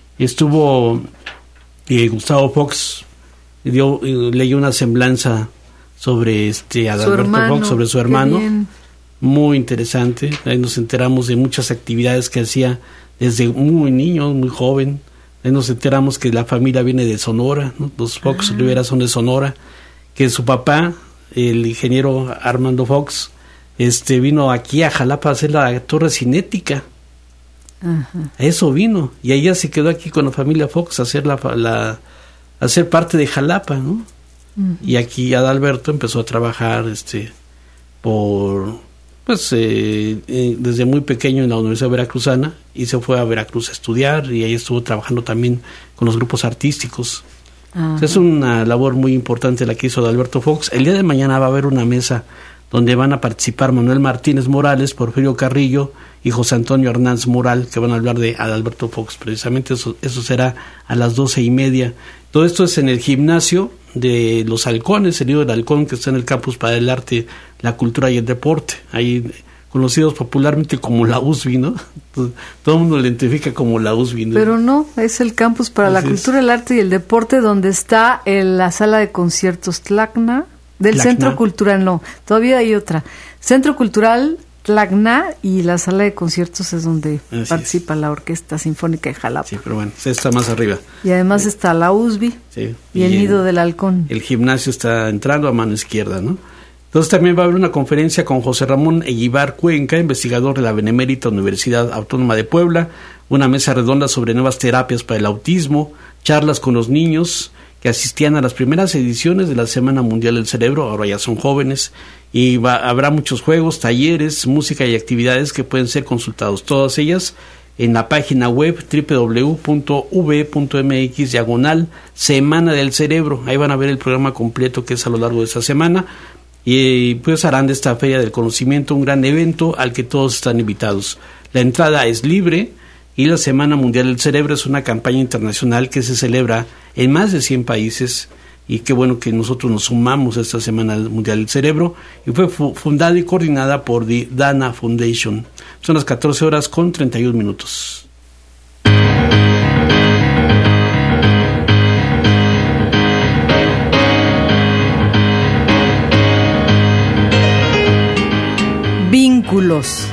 [SPEAKER 2] estuvo eh, Gustavo Fox, dio, eh, leyó una semblanza sobre este Adalberto hermano, Fox, sobre su hermano. Muy interesante, ahí nos enteramos de muchas actividades que hacía desde muy niño, muy joven. Ahí nos enteramos que la familia viene de Sonora, ¿no? Los Fox ah. Rivera son de Sonora, que su papá, el ingeniero Armando Fox, este vino aquí a Jalapa a hacer la torre cinética. Ajá. Eso vino, y ella se quedó aquí con la familia Fox a hacer la, la a ser parte de Jalapa, ¿no? Uh-huh. Y aquí Adalberto empezó a trabajar este por pues eh, eh, desde muy pequeño en la Universidad Veracruzana y se fue a Veracruz a estudiar y ahí estuvo trabajando también con los grupos artísticos. Uh-huh. O sea, es una labor muy importante la que hizo Adalberto Fox. El día de mañana va a haber una mesa donde van a participar Manuel Martínez Morales, Porfirio Carrillo y José Antonio Hernández Moral, que van a hablar de Adalberto Fox. Precisamente eso, eso será a las doce y media. Todo esto es en el gimnasio de Los Halcones, el Nido del Halcón, que está en el Campus para el Arte, la Cultura y el Deporte, ahí conocidos popularmente como la U S B I, ¿no? Todo el mundo lo identifica como la U S B I, ¿no?
[SPEAKER 1] Pero no, es el Campus para Así la Cultura, es. el Arte y el Deporte, donde está en la sala de conciertos Tlacna, Del
[SPEAKER 2] Tlacna.
[SPEAKER 1] Centro Cultural, no, todavía hay otra. Centro Cultural Tlacna, y la sala de conciertos es donde
[SPEAKER 2] Así
[SPEAKER 1] participa
[SPEAKER 2] es.
[SPEAKER 1] la Orquesta Sinfónica de Jalapa.
[SPEAKER 2] Sí, pero bueno, está más arriba.
[SPEAKER 1] Y además está la U S B I
[SPEAKER 2] Sí.
[SPEAKER 1] y el
[SPEAKER 2] el,
[SPEAKER 1] Nido del Halcón.
[SPEAKER 2] El gimnasio está entrando a mano izquierda, ¿no? Entonces también va a haber una conferencia con José Ramón Eguibar Cuenca, investigador de la Benemérita Universidad Autónoma de Puebla, una mesa redonda sobre nuevas terapias para el autismo, charlas con los niños que asistían a las primeras ediciones de la Semana Mundial del Cerebro, ahora ya son jóvenes, y va, habrá muchos juegos, talleres, música y actividades que pueden ser consultados, todas ellas en la página web doble u doble u doble u punto v punto m x diagonal Semana del Cerebro. Ahí van a ver el programa completo que es a lo largo de esta semana, y pues harán de esta Feria del Conocimiento un gran evento al que todos están invitados. La entrada es libre, y la Semana Mundial del Cerebro es una campaña internacional que se celebra en más de cien países, y qué bueno que nosotros nos sumamos a esta Semana Mundial del Cerebro, y fue fu- fundada y coordinada por The Dana Foundation. Son las catorce horas con treinta y un minutos.
[SPEAKER 1] Vínculos.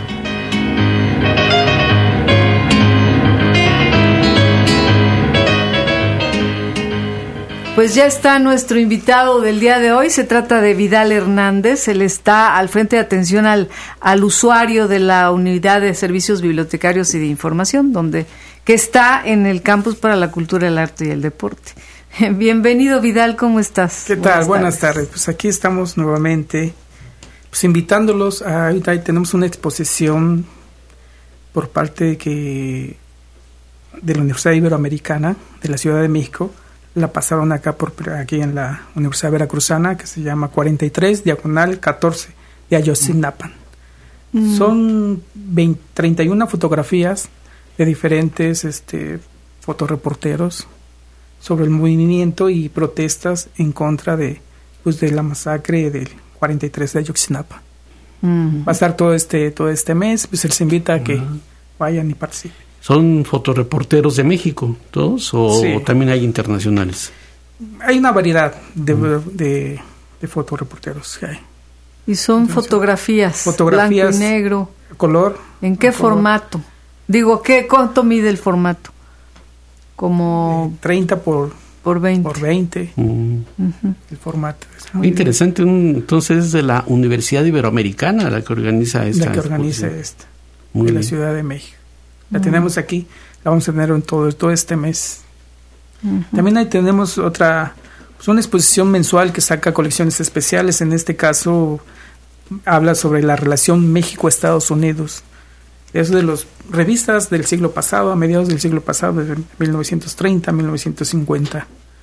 [SPEAKER 1] Pues ya está nuestro invitado del día de hoy. Se trata de Vidal Hernández. Él está al frente de atención al, al usuario de la Unidad de Servicios Bibliotecarios y de Información, donde que está en el Campus para la Cultura, el Arte y el Deporte. Bienvenido, Vidal, ¿cómo estás?
[SPEAKER 8] ¿Qué tal? Buenas, Buenas tardes. tardes. Pues aquí estamos nuevamente, pues invitándolos a, ahorita tenemos una exposición por parte de, que, de la Universidad Iberoamericana de la Ciudad de México. La pasaron acá por aquí en la Universidad Veracruzana, que se llama cuarenta y tres diagonal catorce de Ayotzintlapan. Mm. Son veinte, treinta y una fotografías de diferentes este, fotoreporteros sobre el movimiento y protestas en contra de, pues, de la masacre del cuarenta y tres de Ayotzinapa. Mm. Va a estar todo este todo este mes, pues se les invita a que uh-huh. vayan y participen.
[SPEAKER 2] ¿Son fotoreporteros de México todos o sí. también hay internacionales?
[SPEAKER 8] Hay una variedad de, uh-huh. de, de fotoreporteros que hay.
[SPEAKER 1] ¿Y son fotografías,
[SPEAKER 8] fotografías
[SPEAKER 1] blanco y negro?
[SPEAKER 8] Color.
[SPEAKER 1] ¿En qué
[SPEAKER 8] color.
[SPEAKER 1] formato? Digo, ¿qué cuánto mide el formato? Como
[SPEAKER 8] eh, treinta por
[SPEAKER 1] por veinte.
[SPEAKER 8] Por veinte. Uh-huh. Uh-huh. El formato.
[SPEAKER 2] Muy interesante. Un, entonces es de la Universidad Iberoamericana la que organiza esta.
[SPEAKER 8] La que organiza esta. Muy de bien. La Ciudad de México. La uh-huh. tenemos aquí, la vamos a tener en todo, todo este mes. Uh-huh. También ahí tenemos otra, pues una exposición mensual que saca colecciones especiales. En este caso habla sobre la relación México-Estados Unidos. Es de las revistas del siglo pasado, a mediados del siglo pasado, de mil novecientos treinta a mil novecientos cincuenta.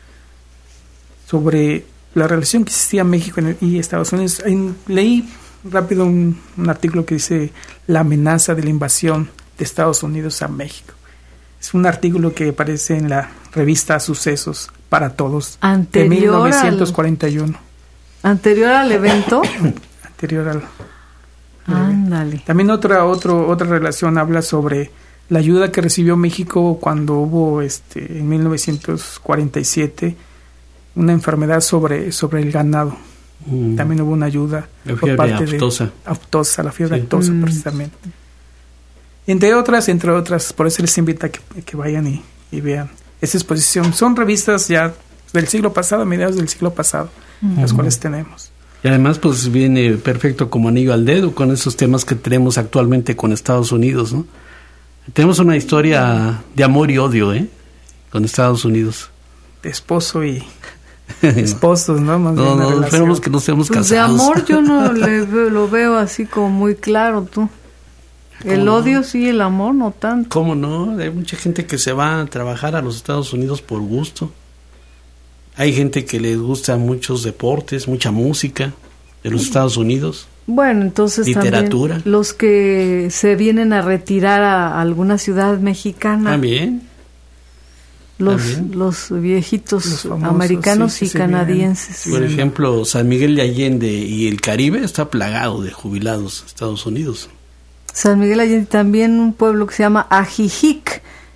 [SPEAKER 8] Sobre la relación que existía México y Estados Unidos. En, leí rápido un, un artículo que dice la amenaza de la invasión de Estados Unidos a México. Es un artículo que aparece en la revista Sucesos para Todos
[SPEAKER 1] anterior
[SPEAKER 8] de mil novecientos cuarenta y uno.
[SPEAKER 1] Al, ¿Anterior al evento?
[SPEAKER 8] Anterior al...
[SPEAKER 1] Ándale.
[SPEAKER 8] También otra otro, otra relación habla sobre la ayuda que recibió México cuando hubo este en mil novecientos cuarenta y siete una enfermedad sobre, sobre el ganado. Mm. También hubo una ayuda
[SPEAKER 2] la
[SPEAKER 8] por parte
[SPEAKER 2] aftosa.
[SPEAKER 8] de aftosa, la fiebre
[SPEAKER 2] sí.
[SPEAKER 8] aftosa
[SPEAKER 1] mm.
[SPEAKER 8] precisamente. Entre otras, entre otras, por eso les invito a que, que vayan y, y vean esa exposición. Son revistas ya del siglo pasado, mediados del siglo pasado, mm. las cuales tenemos.
[SPEAKER 2] Y además, pues viene perfecto como anillo al dedo con esos temas que tenemos actualmente con Estados Unidos, ¿no? Tenemos una historia de amor y odio, ¿eh? Con Estados Unidos.
[SPEAKER 8] De esposo y esposos, ¿no? Más
[SPEAKER 2] no, no, esperemos que no estemos
[SPEAKER 1] pues
[SPEAKER 2] casados.
[SPEAKER 1] De amor yo no le veo, lo veo así como muy claro, tú. El odio no? Sí, el amor no tanto.
[SPEAKER 2] ¿Cómo no? Hay mucha gente que se va a trabajar a los Estados Unidos por gusto. Hay gente que les gusta muchos deportes, mucha música de los Estados Unidos.
[SPEAKER 1] Bueno, entonces
[SPEAKER 2] literatura.
[SPEAKER 1] También los que se vienen a retirar a alguna ciudad mexicana.
[SPEAKER 2] También.
[SPEAKER 1] Los,
[SPEAKER 2] también.
[SPEAKER 1] los viejitos
[SPEAKER 8] los famosos,
[SPEAKER 1] americanos
[SPEAKER 8] sí,
[SPEAKER 1] y canadienses.
[SPEAKER 2] Por ejemplo, San Miguel de Allende y el Caribe está plagado de jubilados Estados Unidos.
[SPEAKER 1] San Miguel Allende, también un pueblo que se llama Ajijic,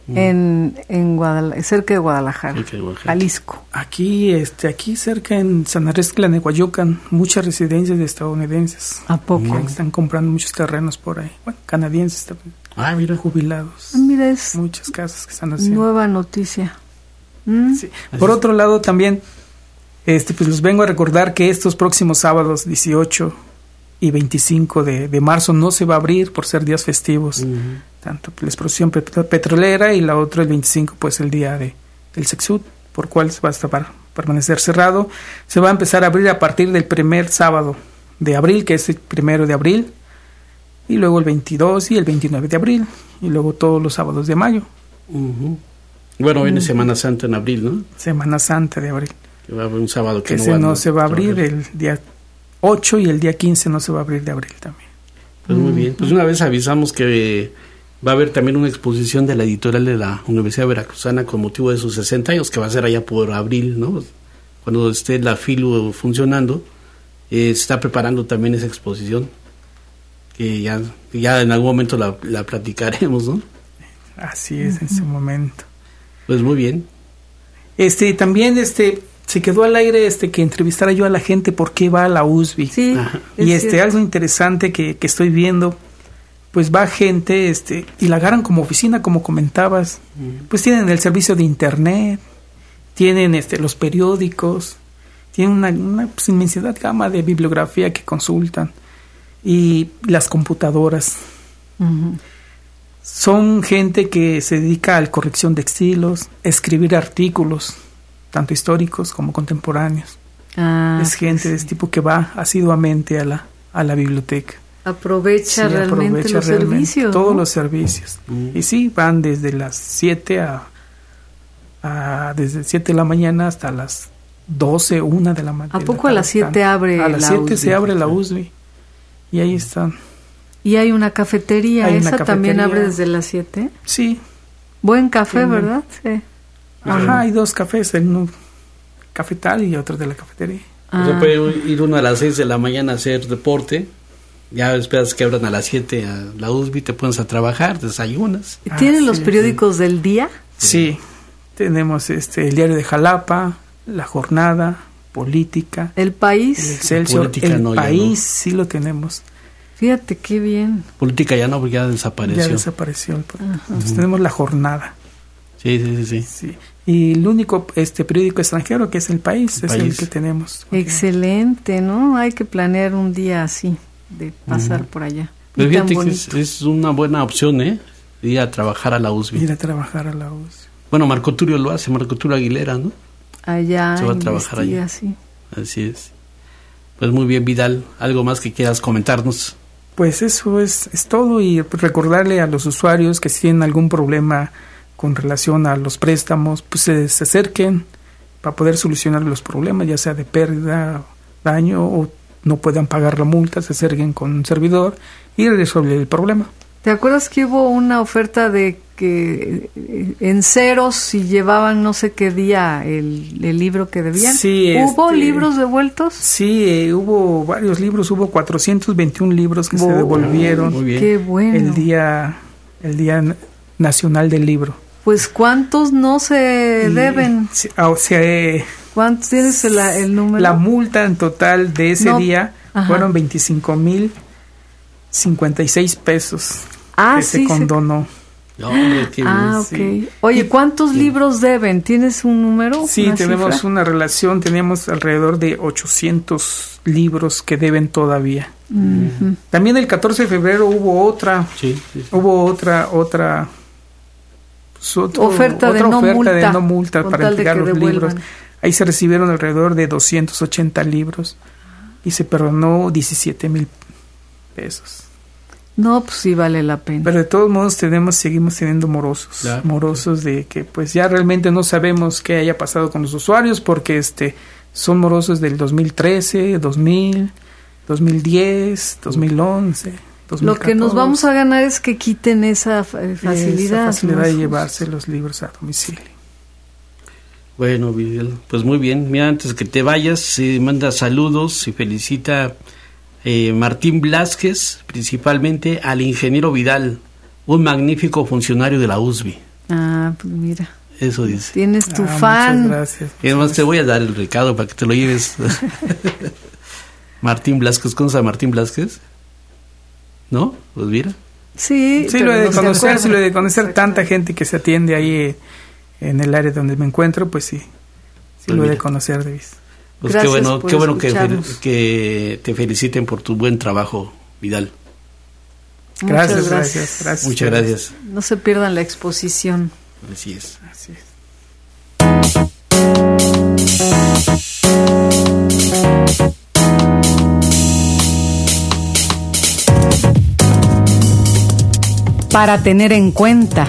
[SPEAKER 1] mm. en, en Guadalajara, cerca de Guadalajara, cerca de Guadalajara, Jalisco.
[SPEAKER 8] Aquí, este, aquí cerca en San Andrés Tlanehuayocan, muchas residencias de estadounidenses.
[SPEAKER 1] ¿A poco?
[SPEAKER 8] Que están comprando muchos terrenos por ahí. Bueno, canadienses también.
[SPEAKER 2] Ah, mira.
[SPEAKER 8] Jubilados.
[SPEAKER 1] Ah, mira, es
[SPEAKER 8] muchas casas que están haciendo.
[SPEAKER 1] Nueva noticia. ¿Mm?
[SPEAKER 8] Sí. Por otro lado, también, este, pues les vengo a recordar que estos próximos sábados dieciocho y veinticinco de, de marzo no se va a abrir por ser días festivos. Uh-huh. Tanto la explosión petrolera y la otra el veinticinco, pues el día de, del Sexud, por cual va a estar para permanecer cerrado. Se va a empezar a abrir a partir del primer sábado de abril, que es el primero de abril, y luego el veintidós y el veintinueve de abril, y luego todos los sábados de mayo.
[SPEAKER 2] Uh-huh. Bueno, viene uh-huh. Semana Santa en abril, ¿no?
[SPEAKER 8] Semana Santa de abril.
[SPEAKER 2] Que va a haber un sábado que, que
[SPEAKER 8] no,
[SPEAKER 2] ese
[SPEAKER 8] va,
[SPEAKER 2] no
[SPEAKER 8] se va a abrir el día ocho y el día quince no se va a abrir de abril también.
[SPEAKER 2] Pues muy bien. Pues una vez avisamos que eh, va a haber también una exposición de la editorial de la Universidad Veracruzana con motivo de sus sesenta años, que va a ser allá por abril, ¿no? Cuando esté la FILU funcionando, eh, se está preparando también esa exposición, que ya, ya en algún momento la, la platicaremos, ¿no?
[SPEAKER 8] Así es, uh-huh. en su momento.
[SPEAKER 2] Pues muy bien.
[SPEAKER 8] Este, también, este... se quedó al aire este que entrevistara yo a la gente por qué va a la U S B I.
[SPEAKER 1] Sí,
[SPEAKER 8] y este cierto. Algo interesante que, que estoy viendo, pues va gente este y la agarran como oficina, como comentabas. Mm. Pues tienen el servicio de internet, tienen este los periódicos, tienen una, una pues, inmensidad gama de bibliografía que consultan y las computadoras. Uh-huh. Son gente que se dedica a la corrección de estilos, escribir artículos, tanto históricos como contemporáneos. Ah, es gente sí. de este tipo que va asiduamente a la a la biblioteca.
[SPEAKER 1] Aprovecha sí, realmente aprovecha los realmente servicios.
[SPEAKER 8] Todos
[SPEAKER 1] ¿no?
[SPEAKER 8] los servicios. Mm. Y sí, van desde las siete a, a desde siete de la mañana hasta las doce, una de la mañana.
[SPEAKER 1] ¿A poco a las siete abre
[SPEAKER 8] A las siete se abre la U S B I. Y ahí están.
[SPEAKER 1] Y hay una cafetería, hay ¿esa una cafetería. También abre desde las siete?
[SPEAKER 8] Sí.
[SPEAKER 1] Buen café, sí, ¿verdad? Sí.
[SPEAKER 8] Ajá, hay dos cafés, el uno cafetal y otro de la cafetería.
[SPEAKER 2] Ah. O sea, puede ir uno a las seis de la mañana a hacer deporte, ya esperas que abran a las siete a la U S B I, te pones a trabajar, desayunas.
[SPEAKER 1] ¿Tienen
[SPEAKER 8] ah,
[SPEAKER 1] los
[SPEAKER 8] sí,
[SPEAKER 1] periódicos sí. del día?
[SPEAKER 8] Sí, tenemos este el Diario de Jalapa, La Jornada, Política,
[SPEAKER 1] El País,
[SPEAKER 8] El Excelsior, Política El no, País, no. Sí lo tenemos.
[SPEAKER 1] Fíjate qué bien.
[SPEAKER 2] Política ya no, porque ya desapareció.
[SPEAKER 8] Ya desapareció. Entonces uh-huh. tenemos La Jornada.
[SPEAKER 2] Sí, sí, sí, sí.
[SPEAKER 8] sí. Y el único este periódico extranjero que es El País, el es país. el que tenemos.
[SPEAKER 1] Excelente, ¿no? Hay que planear un día así, de pasar uh-huh. por allá.
[SPEAKER 2] Pero fíjate que es, es una buena opción, ¿eh? Ir a trabajar a la U S B I.
[SPEAKER 8] Ir a trabajar a la U S B I.
[SPEAKER 2] Bueno, Marco Tulio lo hace, Marco Tulio Aguilera, ¿no?
[SPEAKER 1] Allá,
[SPEAKER 2] se va a trabajar allá.
[SPEAKER 1] Sí.
[SPEAKER 2] Así es. Pues muy bien, Vidal, ¿algo más que quieras comentarnos?
[SPEAKER 8] Pues eso es, es todo, y recordarle a los usuarios que si tienen algún problema con relación a los préstamos, pues se, se acerquen para poder solucionar los problemas, ya sea de pérdida, daño o no puedan pagar la multa, se acerquen con un servidor y resuelven el problema.
[SPEAKER 1] ¿Te acuerdas que hubo una oferta de que en ceros si llevaban no sé qué día el, el libro que debían?
[SPEAKER 8] Sí,
[SPEAKER 1] ¿Hubo
[SPEAKER 8] este,
[SPEAKER 1] libros devueltos?
[SPEAKER 8] Sí, eh, hubo varios libros, hubo cuatrocientos veintiún libros que oh, se devolvieron.
[SPEAKER 2] Muy bien.
[SPEAKER 1] Qué bueno.
[SPEAKER 8] El día, el día nacional del libro.
[SPEAKER 1] Pues ¿cuántos no se y, deben?
[SPEAKER 8] O sea, eh,
[SPEAKER 1] ¿cuántos tienes el, el número?
[SPEAKER 8] La multa en total de ese no, día ajá. fueron veinticinco mil cincuenta y seis pesos
[SPEAKER 1] ah,
[SPEAKER 8] que
[SPEAKER 1] sí,
[SPEAKER 8] se condonó.
[SPEAKER 1] Sí. Oh, qué ah, ok. Sí. Oye, ¿cuántos sí. libros deben? ¿Tienes un número?
[SPEAKER 8] Sí, tenemos
[SPEAKER 1] cifra?
[SPEAKER 8] una relación, tenemos alrededor de ochocientos libros que deben todavía. Uh-huh. También el catorce de febrero hubo otra,
[SPEAKER 2] sí, sí, sí.
[SPEAKER 8] hubo otra, otra pues otro,
[SPEAKER 1] oferta,
[SPEAKER 8] otra
[SPEAKER 1] de,
[SPEAKER 8] oferta
[SPEAKER 1] no multa,
[SPEAKER 8] de no multa para entregar los
[SPEAKER 1] devuelvan.
[SPEAKER 8] libros. Ahí se recibieron alrededor de doscientos ochenta libros y se perdonó diecisiete mil pesos.
[SPEAKER 1] No, pues sí vale la pena.
[SPEAKER 8] Pero de todos modos tenemos, seguimos teniendo morosos, claro. morosos de que pues ya realmente no sabemos qué haya pasado con los usuarios porque este son morosos del dos mil trece, dos mil, dos mil diez, dos mil once, dos mil catorce.
[SPEAKER 1] Lo que nos vamos a ganar es que quiten esa facilidad. Esa
[SPEAKER 8] facilidad de llevarse los libros a domicilio.
[SPEAKER 2] Bueno, Miguel, pues muy bien. Mira, antes que te vayas, eh, manda saludos y felicita eh, Martín Blázquez, principalmente al ingeniero Vidal, un magnífico funcionario de la U S B I.
[SPEAKER 1] Ah, pues mira.
[SPEAKER 2] Eso dice.
[SPEAKER 1] Tienes tu
[SPEAKER 8] Ah,
[SPEAKER 1] fan.
[SPEAKER 8] muchas gracias.
[SPEAKER 2] Y además te voy a dar el recado para que te lo lleves. Martín Blasquez, ¿conoces a Martín Blasquez? ¿No? Pues mira.
[SPEAKER 1] Sí,
[SPEAKER 8] Sí, lo he de
[SPEAKER 1] no se
[SPEAKER 8] conocer,
[SPEAKER 1] acuerda.
[SPEAKER 8] sí, lo he de conocer tanta gente que se atiende ahí eh, en el área donde me encuentro, pues sí, sí
[SPEAKER 2] Pues
[SPEAKER 8] lo he de
[SPEAKER 2] mira.
[SPEAKER 8] conocer, Davis.
[SPEAKER 2] Pues
[SPEAKER 1] Gracias
[SPEAKER 2] qué bueno,
[SPEAKER 1] por
[SPEAKER 2] qué bueno que,
[SPEAKER 1] escucharnos.
[SPEAKER 2] fel- que te feliciten por tu buen trabajo, Vidal.
[SPEAKER 1] Muchas
[SPEAKER 8] Gracias, gracias, gracias.
[SPEAKER 2] Muchas gracias.
[SPEAKER 1] No se pierdan la exposición.
[SPEAKER 2] Así es.
[SPEAKER 8] Así es.
[SPEAKER 1] Para tener en cuenta.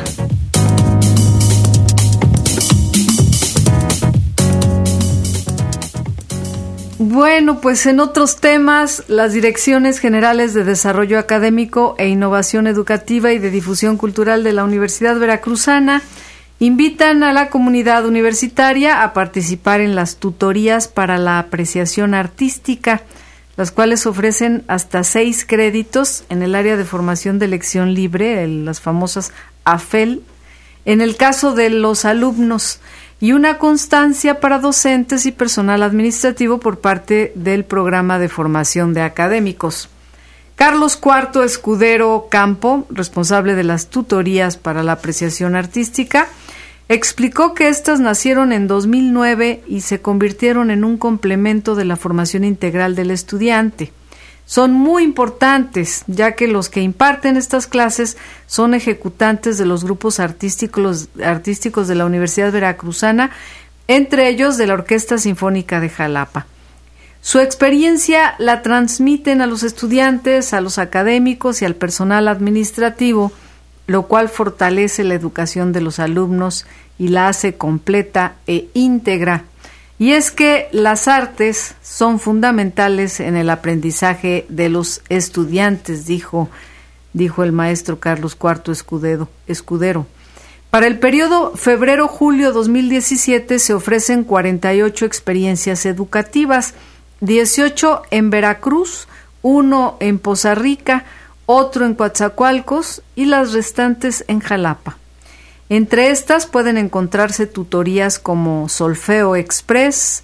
[SPEAKER 1] Bueno, pues en otros temas, las Direcciones Generales de Desarrollo Académico e Innovación Educativa y de Difusión Cultural de la Universidad Veracruzana invitan a la comunidad universitaria a participar en las tutorías para la apreciación artística, las cuales ofrecen hasta seis créditos en el área de formación de elección libre, el- las famosas A F E L, en el caso de los alumnos, y una constancia para docentes y personal administrativo por parte del programa de formación de académicos. Carlos Cuarto Escudero Campo, responsable de las tutorías para la apreciación artística, explicó que estas nacieron en dos mil nueve y se convirtieron en un complemento de la formación integral del estudiante. Son muy importantes, ya que los que imparten estas clases son ejecutantes de los grupos artísticos, artísticos de la Universidad Veracruzana, entre ellos de la Orquesta Sinfónica de Jalapa. Su experiencia la transmiten a los estudiantes, a los académicos y al personal administrativo, lo cual fortalece la educación de los alumnos y la hace completa e íntegra. Y es que las artes son fundamentales en el aprendizaje de los estudiantes, dijo, dijo el maestro Carlos Cuarto Escudero. Escudero. Para el periodo febrero-julio dos mil diecisiete se ofrecen cuarenta y ocho experiencias educativas, dieciocho en Veracruz, uno en Poza Rica, otro en Coatzacoalcos y las restantes en Jalapa. Entre estas pueden encontrarse tutorías como Solfeo Express,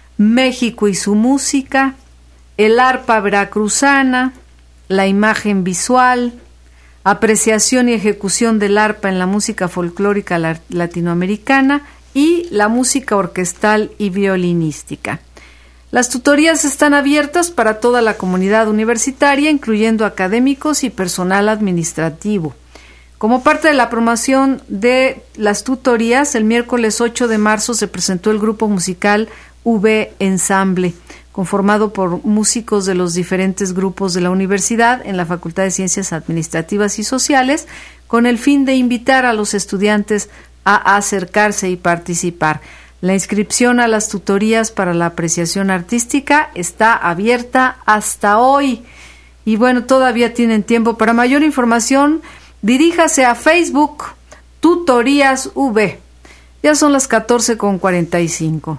[SPEAKER 1] México y su música, el arpa veracruzana, la imagen visual, apreciación y ejecución del arpa en la música folclórica la- latinoamericana y la música orquestal y violinística. Las tutorías están abiertas para toda la comunidad universitaria, incluyendo académicos y personal administrativo. Como parte de la promoción de las tutorías, el miércoles ocho de marzo se presentó el grupo musical V Ensamble, conformado por músicos de los diferentes grupos de la universidad en la Facultad de Ciencias Administrativas y Sociales, con el fin de invitar a los estudiantes a acercarse y participar. La inscripción a las tutorías para la apreciación artística está abierta hasta hoy. Y bueno, todavía tienen tiempo. Para mayor información, diríjase a Facebook Tutorías V. Ya son las catorce con cuarenta y cinco.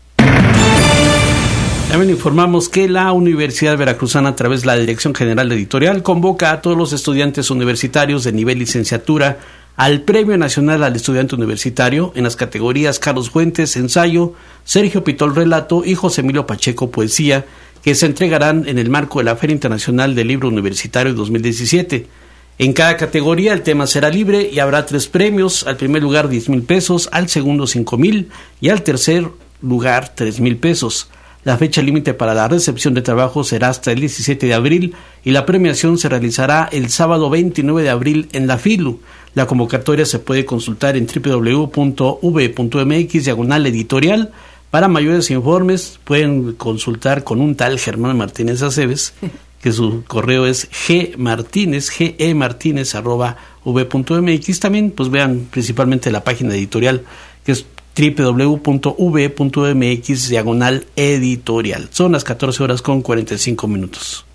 [SPEAKER 2] También informamos que la Universidad Veracruzana, a través de la Dirección General de Editorial, convoca a todos los estudiantes universitarios de nivel licenciatura al Premio Nacional al Estudiante Universitario en las categorías Carlos Fuentes, Ensayo, Sergio Pitol, Relato y José Emilio Pacheco, Poesía, que se entregarán en el marco de la Feria Internacional del Libro Universitario dos mil diecisiete. En cada categoría el tema será libre y habrá tres premios: al primer lugar diez mil pesos, al segundo cinco mil y al tercer lugar tres mil pesos. La fecha límite para la recepción de trabajo será hasta el diecisiete de abril y la premiación se realizará el sábado veintinueve de abril en la FILU. La convocatoria se puede consultar en doble u doble u doble u punto v punto m x diagonal editorial. Para mayores informes pueden consultar con un tal Germán Martínez Aceves, que su correo es gmartinez, gemartinez arroba v punto m x. También pues vean principalmente la página editorial, que es doble u doble u doble u punto v punto m x diagonal editorial. Son las catorce horas con cuarenta y cinco minutos.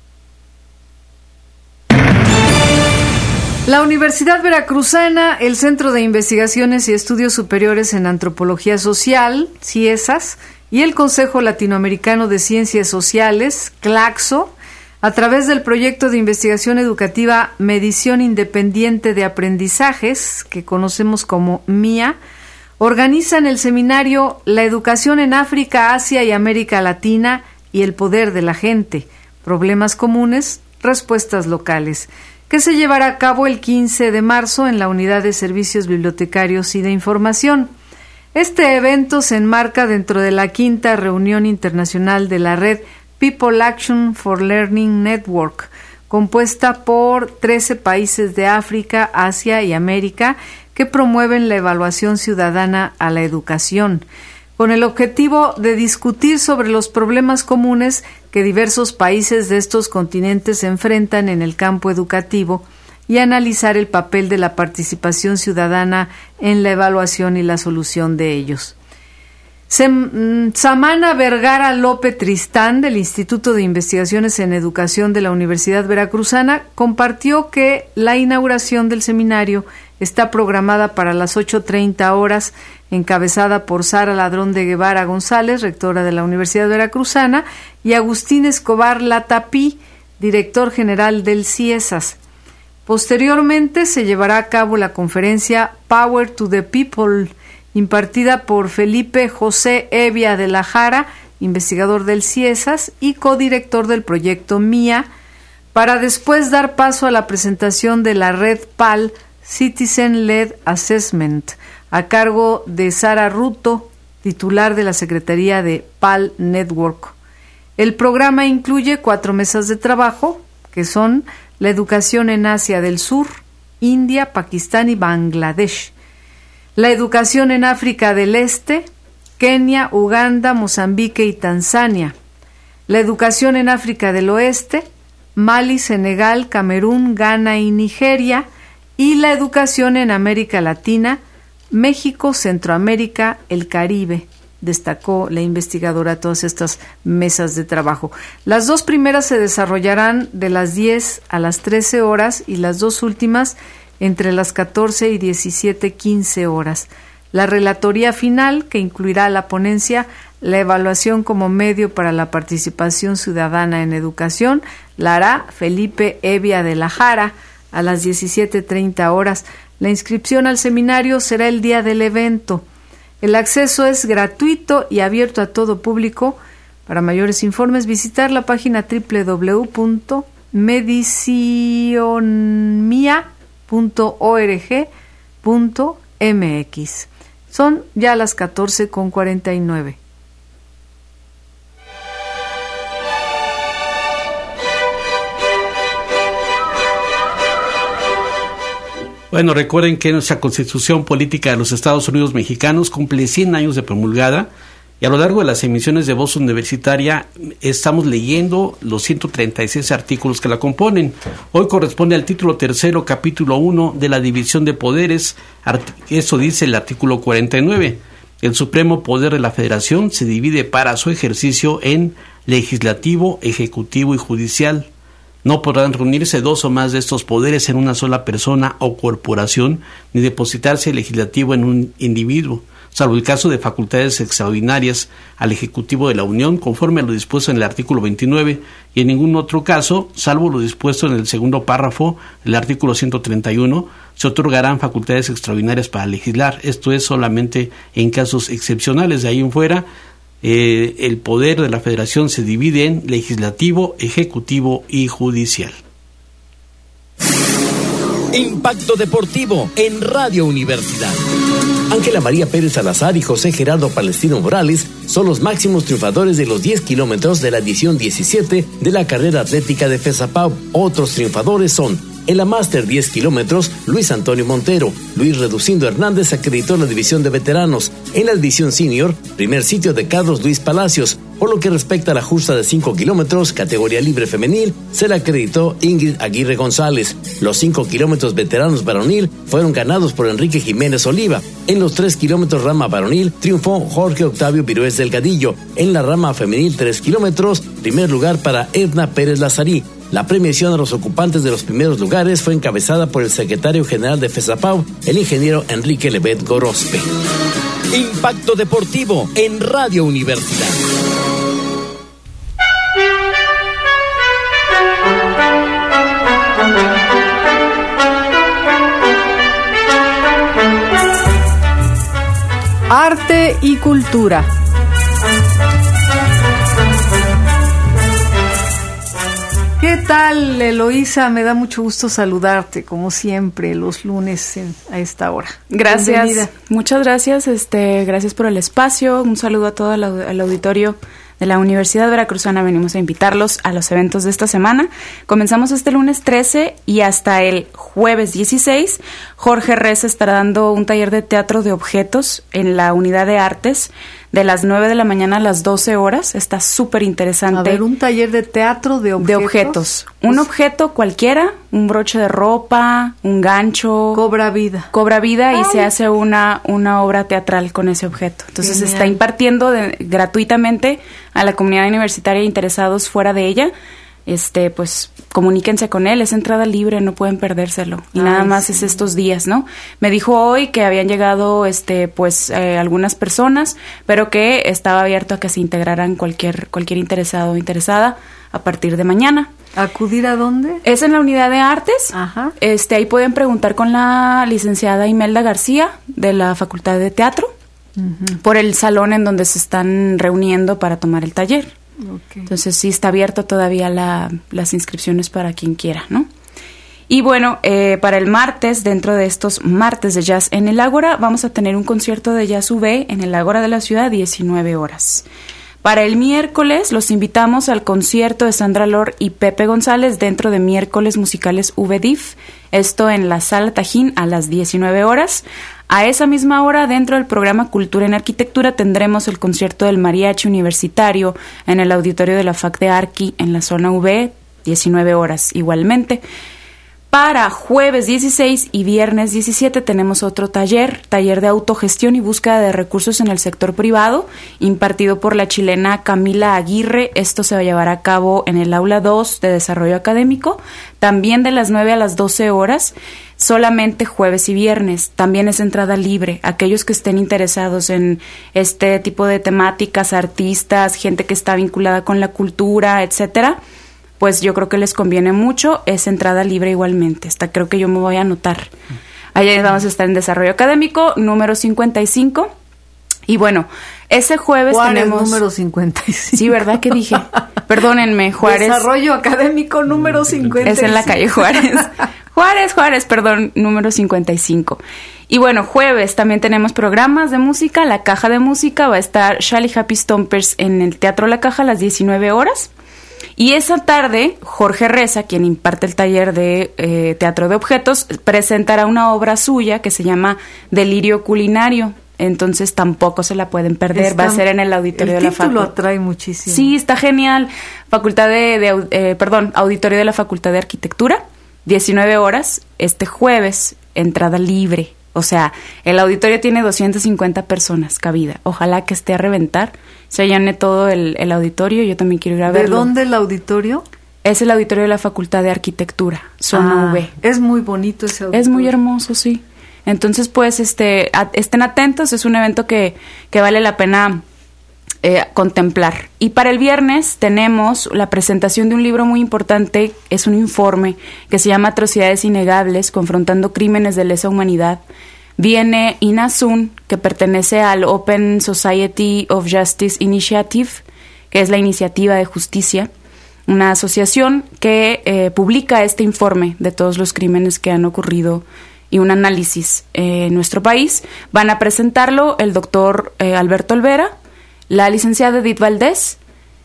[SPEAKER 1] La Universidad Veracruzana, el Centro de Investigaciones y Estudios Superiores en Antropología Social, CIESAS, y el Consejo Latinoamericano de Ciencias Sociales, CLACSO, A través del proyecto de investigación educativa Medición Independiente de Aprendizajes, que conocemos como MIA, organizan el seminario La Educación en África, Asia y América Latina y el Poder de la Gente, Problemas Comunes, Respuestas Locales, que se llevará a cabo el quince de marzo en la Unidad de Servicios Bibliotecarios y de Información. Este evento se enmarca dentro de la quinta reunión internacional de la red People Action for Learning Network, compuesta por trece países de África, Asia y América que promueven la evaluación ciudadana a la educación, con el objetivo de discutir sobre los problemas comunes que diversos países de estos continentes enfrentan en el campo educativo y analizar el papel de la participación ciudadana en la evaluación y la solución de ellos. Samana Vergara López Tristán, del Instituto de Investigaciones en Educación de la Universidad Veracruzana, compartió que la inauguración del seminario está programada para las ocho treinta horas, encabezada por Sara Ladrón de Guevara González, rectora de la Universidad Veracruzana, y Agustín Escobar Latapí, director general del CIESAS. Posteriormente se llevará a cabo la conferencia Power to the People, impartida por Felipe José Evia de la Jara, investigador del CIESAS y codirector del proyecto MIA, para después dar paso a la presentación de la red P A L Citizen Led Assessment, a cargo de Sara Ruto, titular de la Secretaría de P A L Network. El programa incluye cuatro mesas de trabajo, que son la educación en Asia del Sur, India, Pakistán y Bangladesh, la educación en África del Este, Kenia, Uganda, Mozambique y Tanzania, la educación en África del Oeste, Mali, Senegal, Camerún, Ghana y Nigeria, y la educación en América Latina, México, Centroamérica, el Caribe, destacó la investigadora todas estas mesas de trabajo. Las dos primeras se desarrollarán de las diez a las trece horas y las dos últimas entre las catorce y diecisiete quince horas. La relatoría final, que incluirá la ponencia, la evaluación como medio para la participación ciudadana en educación, la hará Felipe Evia de la Jara a las diecisiete treinta horas. La inscripción al seminario será el día del evento. El acceso es gratuito y abierto a todo público. Para mayores informes, visitar la página doble u doble u doble u punto medicionmia punto org punto m x. Son ya las catorce con cuarenta y nueve.
[SPEAKER 2] Bueno, recuerden que nuestra Constitución Política de los Estados Unidos Mexicanos cumple cien años de promulgada, y a lo largo de las emisiones de Voz Universitaria estamos leyendo los ciento treinta y seis artículos que la componen. Hoy corresponde al título tercero, capítulo uno de la división de poderes. Eso dice el artículo cuarenta y nueve. El supremo poder de la Federación se divide para su ejercicio en legislativo, ejecutivo y judicial. No podrán reunirse dos o más de estos poderes en una sola persona o corporación, ni depositarse el legislativo en un individuo, salvo el caso de facultades extraordinarias al Ejecutivo de la Unión, conforme a lo dispuesto en el artículo veintinueve, y en ningún otro caso, salvo lo dispuesto en el segundo párrafo del artículo ciento treinta y uno, se otorgarán facultades extraordinarias para legislar. Esto es solamente en casos excepcionales. De ahí en fuera, eh, el poder de la Federación se divide en legislativo, ejecutivo y judicial.
[SPEAKER 9] Impacto Deportivo en Radio Universidad. Ángela María Pérez Salazar y José Gerardo Palestino Morales son los máximos triunfadores de los diez kilómetros de la edición diecisiete de la carrera atlética de FESAPAUP. Otros triunfadores son: en la Máster diez kilómetros, Luis Antonio Montero. Luis Reducindo Hernández acreditó la división de veteranos. En la división senior, primer sitio de Carlos Luis Palacios. Por lo que respecta a la justa de cinco kilómetros, categoría libre femenil, se le acreditó Ingrid Aguirre González. Los cinco kilómetros veteranos varonil fueron ganados por Enrique Jiménez Oliva. En los tres kilómetros rama varonil, triunfó Jorge Octavio Virués Delgadillo. En la rama femenil tres kilómetros, primer lugar para Edna Pérez Lazarí. La premiación a los ocupantes de los primeros lugares fue encabezada por el secretario general de FESAPAUP, el ingeniero Enrique Levet Gorospe. Impacto Deportivo en Radio Universidad.
[SPEAKER 1] arte y cultura. ¿Qué tal, Eloísa? Me da mucho gusto saludarte, como siempre, los lunes en, a esta hora.
[SPEAKER 10] Gracias,
[SPEAKER 1] Bienvenida.
[SPEAKER 10] Muchas gracias, este, gracias por el espacio, un saludo a todo el, el auditorio de la Universidad Veracruzana. Venimos a invitarlos a los eventos de esta semana. Comenzamos este lunes trece y hasta el jueves dieciséis, Jorge Reza estará dando un taller de teatro de objetos en la Unidad de Artes de las nueve de la mañana a las doce horas. Está súper interesante.
[SPEAKER 1] A ver, un taller de teatro de objetos.
[SPEAKER 10] De objetos. Un pues, objeto cualquiera, un broche de ropa, un gancho.
[SPEAKER 1] Cobra vida.
[SPEAKER 10] Cobra vida Ay. y se hace una, una obra teatral con ese objeto. Entonces Genial. está impartiendo de, gratuitamente a la comunidad universitaria interesados fuera de ella. Este, pues, comuníquense con él, es entrada libre, no pueden perdérselo. Y Ay, nada más sí. es estos días, ¿no? Me dijo hoy que habían llegado, este, pues, eh, algunas personas, pero que estaba abierto a que se integraran cualquier, cualquier interesado o interesada a partir de mañana.
[SPEAKER 1] ¿Acudir a dónde?
[SPEAKER 10] Es en la Unidad de Artes.
[SPEAKER 1] Ajá.
[SPEAKER 10] Este, ahí pueden preguntar con la licenciada Imelda García de la Facultad de Teatro, uh-huh. por el salón en donde se están reuniendo para tomar el taller. Okay. Entonces sí está abierto todavía la, las inscripciones para quien quiera, ¿no? Y bueno, eh, para el martes, dentro de estos martes de jazz en el Ágora, vamos a tener un concierto de jazz U V en el Ágora de la Ciudad, diecinueve horas. Para el miércoles los invitamos al concierto de Sandra Lor y Pepe González dentro de Miércoles Musicales V D I F, esto en la Sala Tajín a las diecinueve horas. A esa misma hora, dentro del programa Cultura en Arquitectura, tendremos el concierto del Mariachi Universitario en el auditorio de la F A C de Arqui en la zona V, diecinueve horas igualmente. Para jueves dieciséis y viernes diecisiete tenemos otro taller, taller de autogestión y búsqueda de recursos en el sector privado, impartido por la chilena Camila Aguirre. Esto se va a llevar a cabo en el aula dos de desarrollo académico, también de las nueve a las doce horas, solamente jueves y viernes. También es entrada libre. Aquellos que estén interesados en este tipo de temáticas, artistas, gente que está vinculada con la cultura, etcétera, pues yo creo que les conviene mucho, es entrada libre igualmente. Hasta creo que yo me voy a anotar. Allá vamos a estar en desarrollo académico, número cincuenta y cinco. Y bueno, ese jueves
[SPEAKER 1] Juárez,
[SPEAKER 10] tenemos...
[SPEAKER 1] número cincuenta y cinco.
[SPEAKER 10] Sí, ¿verdad? ¿Qué dije? Perdónenme, Juárez.
[SPEAKER 1] Desarrollo académico número cincuenta y cinco.
[SPEAKER 10] Es en la calle Juárez. Juárez, Juárez, perdón, número cincuenta y cinco. Y bueno, jueves también tenemos programas de música. La Caja de Música va a estar Shally Happy Stompers en el Teatro La Caja a las diecinueve horas. Y esa tarde, Jorge Reza, quien imparte el taller de eh, teatro de objetos, presentará una obra suya que se llama Delirio Culinario. Entonces tampoco se la pueden perder. Está, va a ser en el auditorio de la facultad. El título
[SPEAKER 1] atrae muchísimo.
[SPEAKER 10] Sí, está genial. Facultad de, de eh, perdón, auditorio de la Facultad de Arquitectura, diecinueve horas, este jueves, entrada libre. O sea, el auditorio tiene doscientas cincuenta personas cabida. Ojalá que esté a reventar, se llene todo el, el auditorio. Yo también quiero ir a verlo.
[SPEAKER 1] ¿De dónde el auditorio?
[SPEAKER 10] Es el auditorio de la Facultad de Arquitectura, zona
[SPEAKER 1] ah,
[SPEAKER 10] V.
[SPEAKER 1] Es muy bonito ese auditorio.
[SPEAKER 10] Es muy hermoso, sí. Entonces, pues, este, a, estén atentos. Es un evento que, que vale la pena eh, contemplar. Y para el viernes tenemos la presentación de un libro muy importante. Es un informe que se llama Atrocidades Innegables, confrontando crímenes de lesa humanidad. Viene Ina Sun, que pertenece al Open Society of Justice Initiative, que es la iniciativa de justicia, una asociación que eh, publica este informe de todos los crímenes que han ocurrido y un análisis eh, en nuestro país. Van a presentarlo el doctor eh, Alberto Olvera, la licenciada Edith Valdés,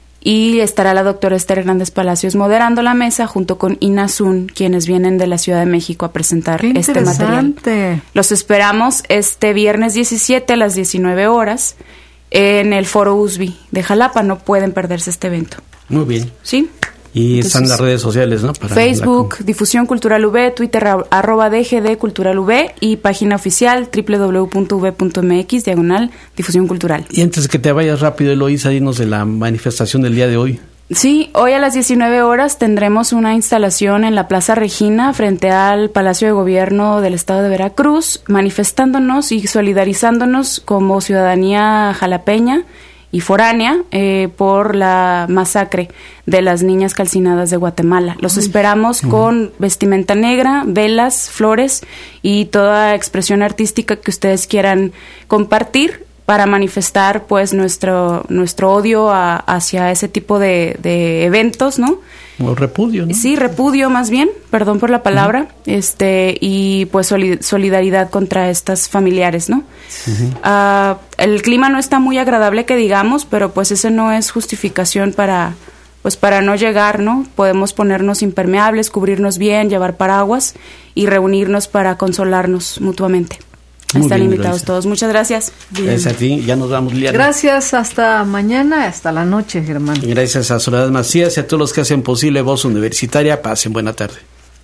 [SPEAKER 10] y estará la doctora Esther Hernández Palacios moderando la mesa junto con Ina Sun, quienes vienen de la Ciudad de México a presentar
[SPEAKER 1] ¡Qué
[SPEAKER 10] este material. Los esperamos este viernes diecisiete a las diecinueve horas en el Foro U S B I de Jalapa. No pueden perderse este evento.
[SPEAKER 2] Muy bien.
[SPEAKER 10] ¿Sí?
[SPEAKER 2] Y Entonces, están las redes sociales, ¿no? Para
[SPEAKER 10] Facebook, la... Difusión Cultural U V, Twitter, arroba D G D Cultural U V y página oficial doble u doble u doble u punto u v punto m x, diagonal, Difusión Cultural.
[SPEAKER 2] Y antes de que te vayas rápido, Eloísa, dinos de la manifestación del día de hoy.
[SPEAKER 10] Sí, hoy a las diecinueve horas tendremos una instalación en la Plaza Regina frente al Palacio de Gobierno del Estado de Veracruz, manifestándonos y solidarizándonos como ciudadanía jalapeña y foránea eh, por la masacre de las niñas calcinadas de Guatemala. Los Uy. esperamos uh-huh. con vestimenta negra, velas, flores y toda expresión artística que ustedes quieran compartir para manifestar pues nuestro nuestro odio a, hacia ese tipo de, de eventos, ¿no?
[SPEAKER 2] O repudio, ¿no?
[SPEAKER 10] Sí, repudio más bien, perdón por la palabra, uh-huh. este y pues solidaridad contra estas familiares, ¿no? Uh-huh. Uh, el clima no está muy agradable que digamos, pero pues ese no es justificación para pues para no llegar, ¿no? Podemos ponernos impermeables, cubrirnos bien, llevar paraguas y reunirnos para consolarnos mutuamente. Muy Están bien, invitados Gracias. Todos. Muchas gracias.
[SPEAKER 2] Bien. Gracias a ti. Ya nos vamos, Liliana.
[SPEAKER 1] Gracias. Hasta mañana, hasta la noche, Germán.
[SPEAKER 2] Y gracias a Soledad Macías y a todos los que hacen posible Voz Universitaria. Pasen buena tarde.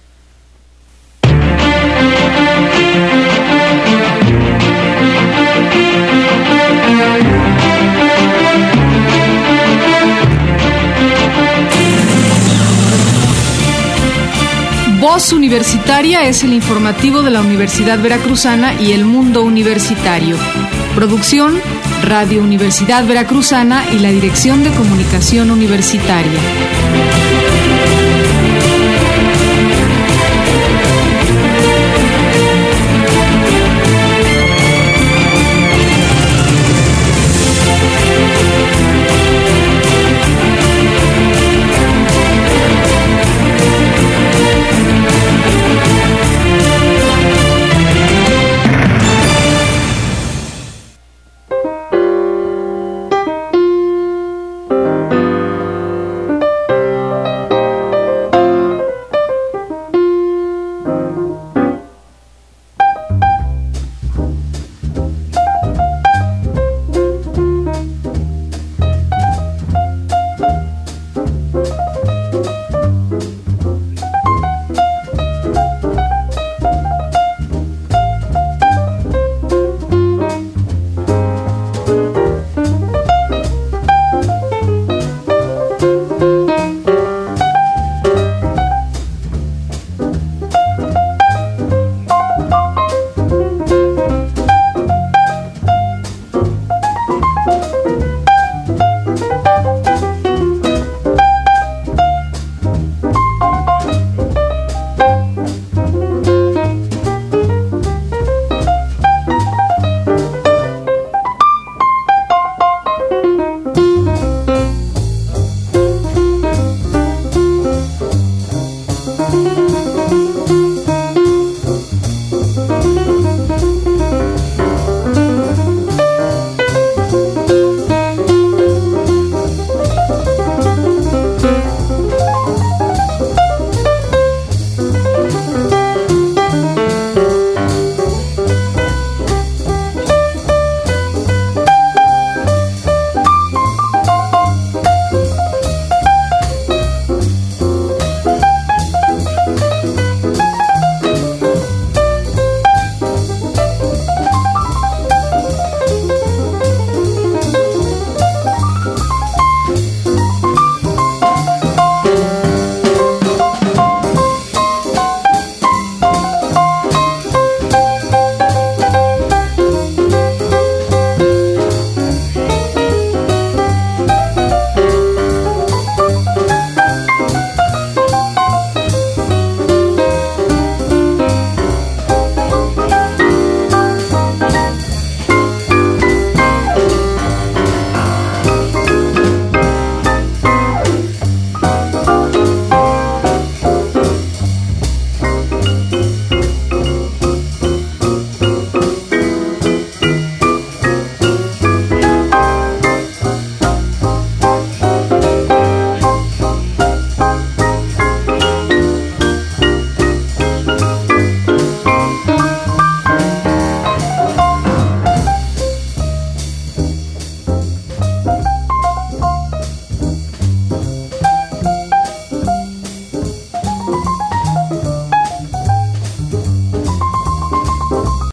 [SPEAKER 1] Voz Universitaria es el informativo de la Universidad Veracruzana y el mundo universitario. Producción, Radio Universidad Veracruzana y la Dirección de Comunicación Universitaria.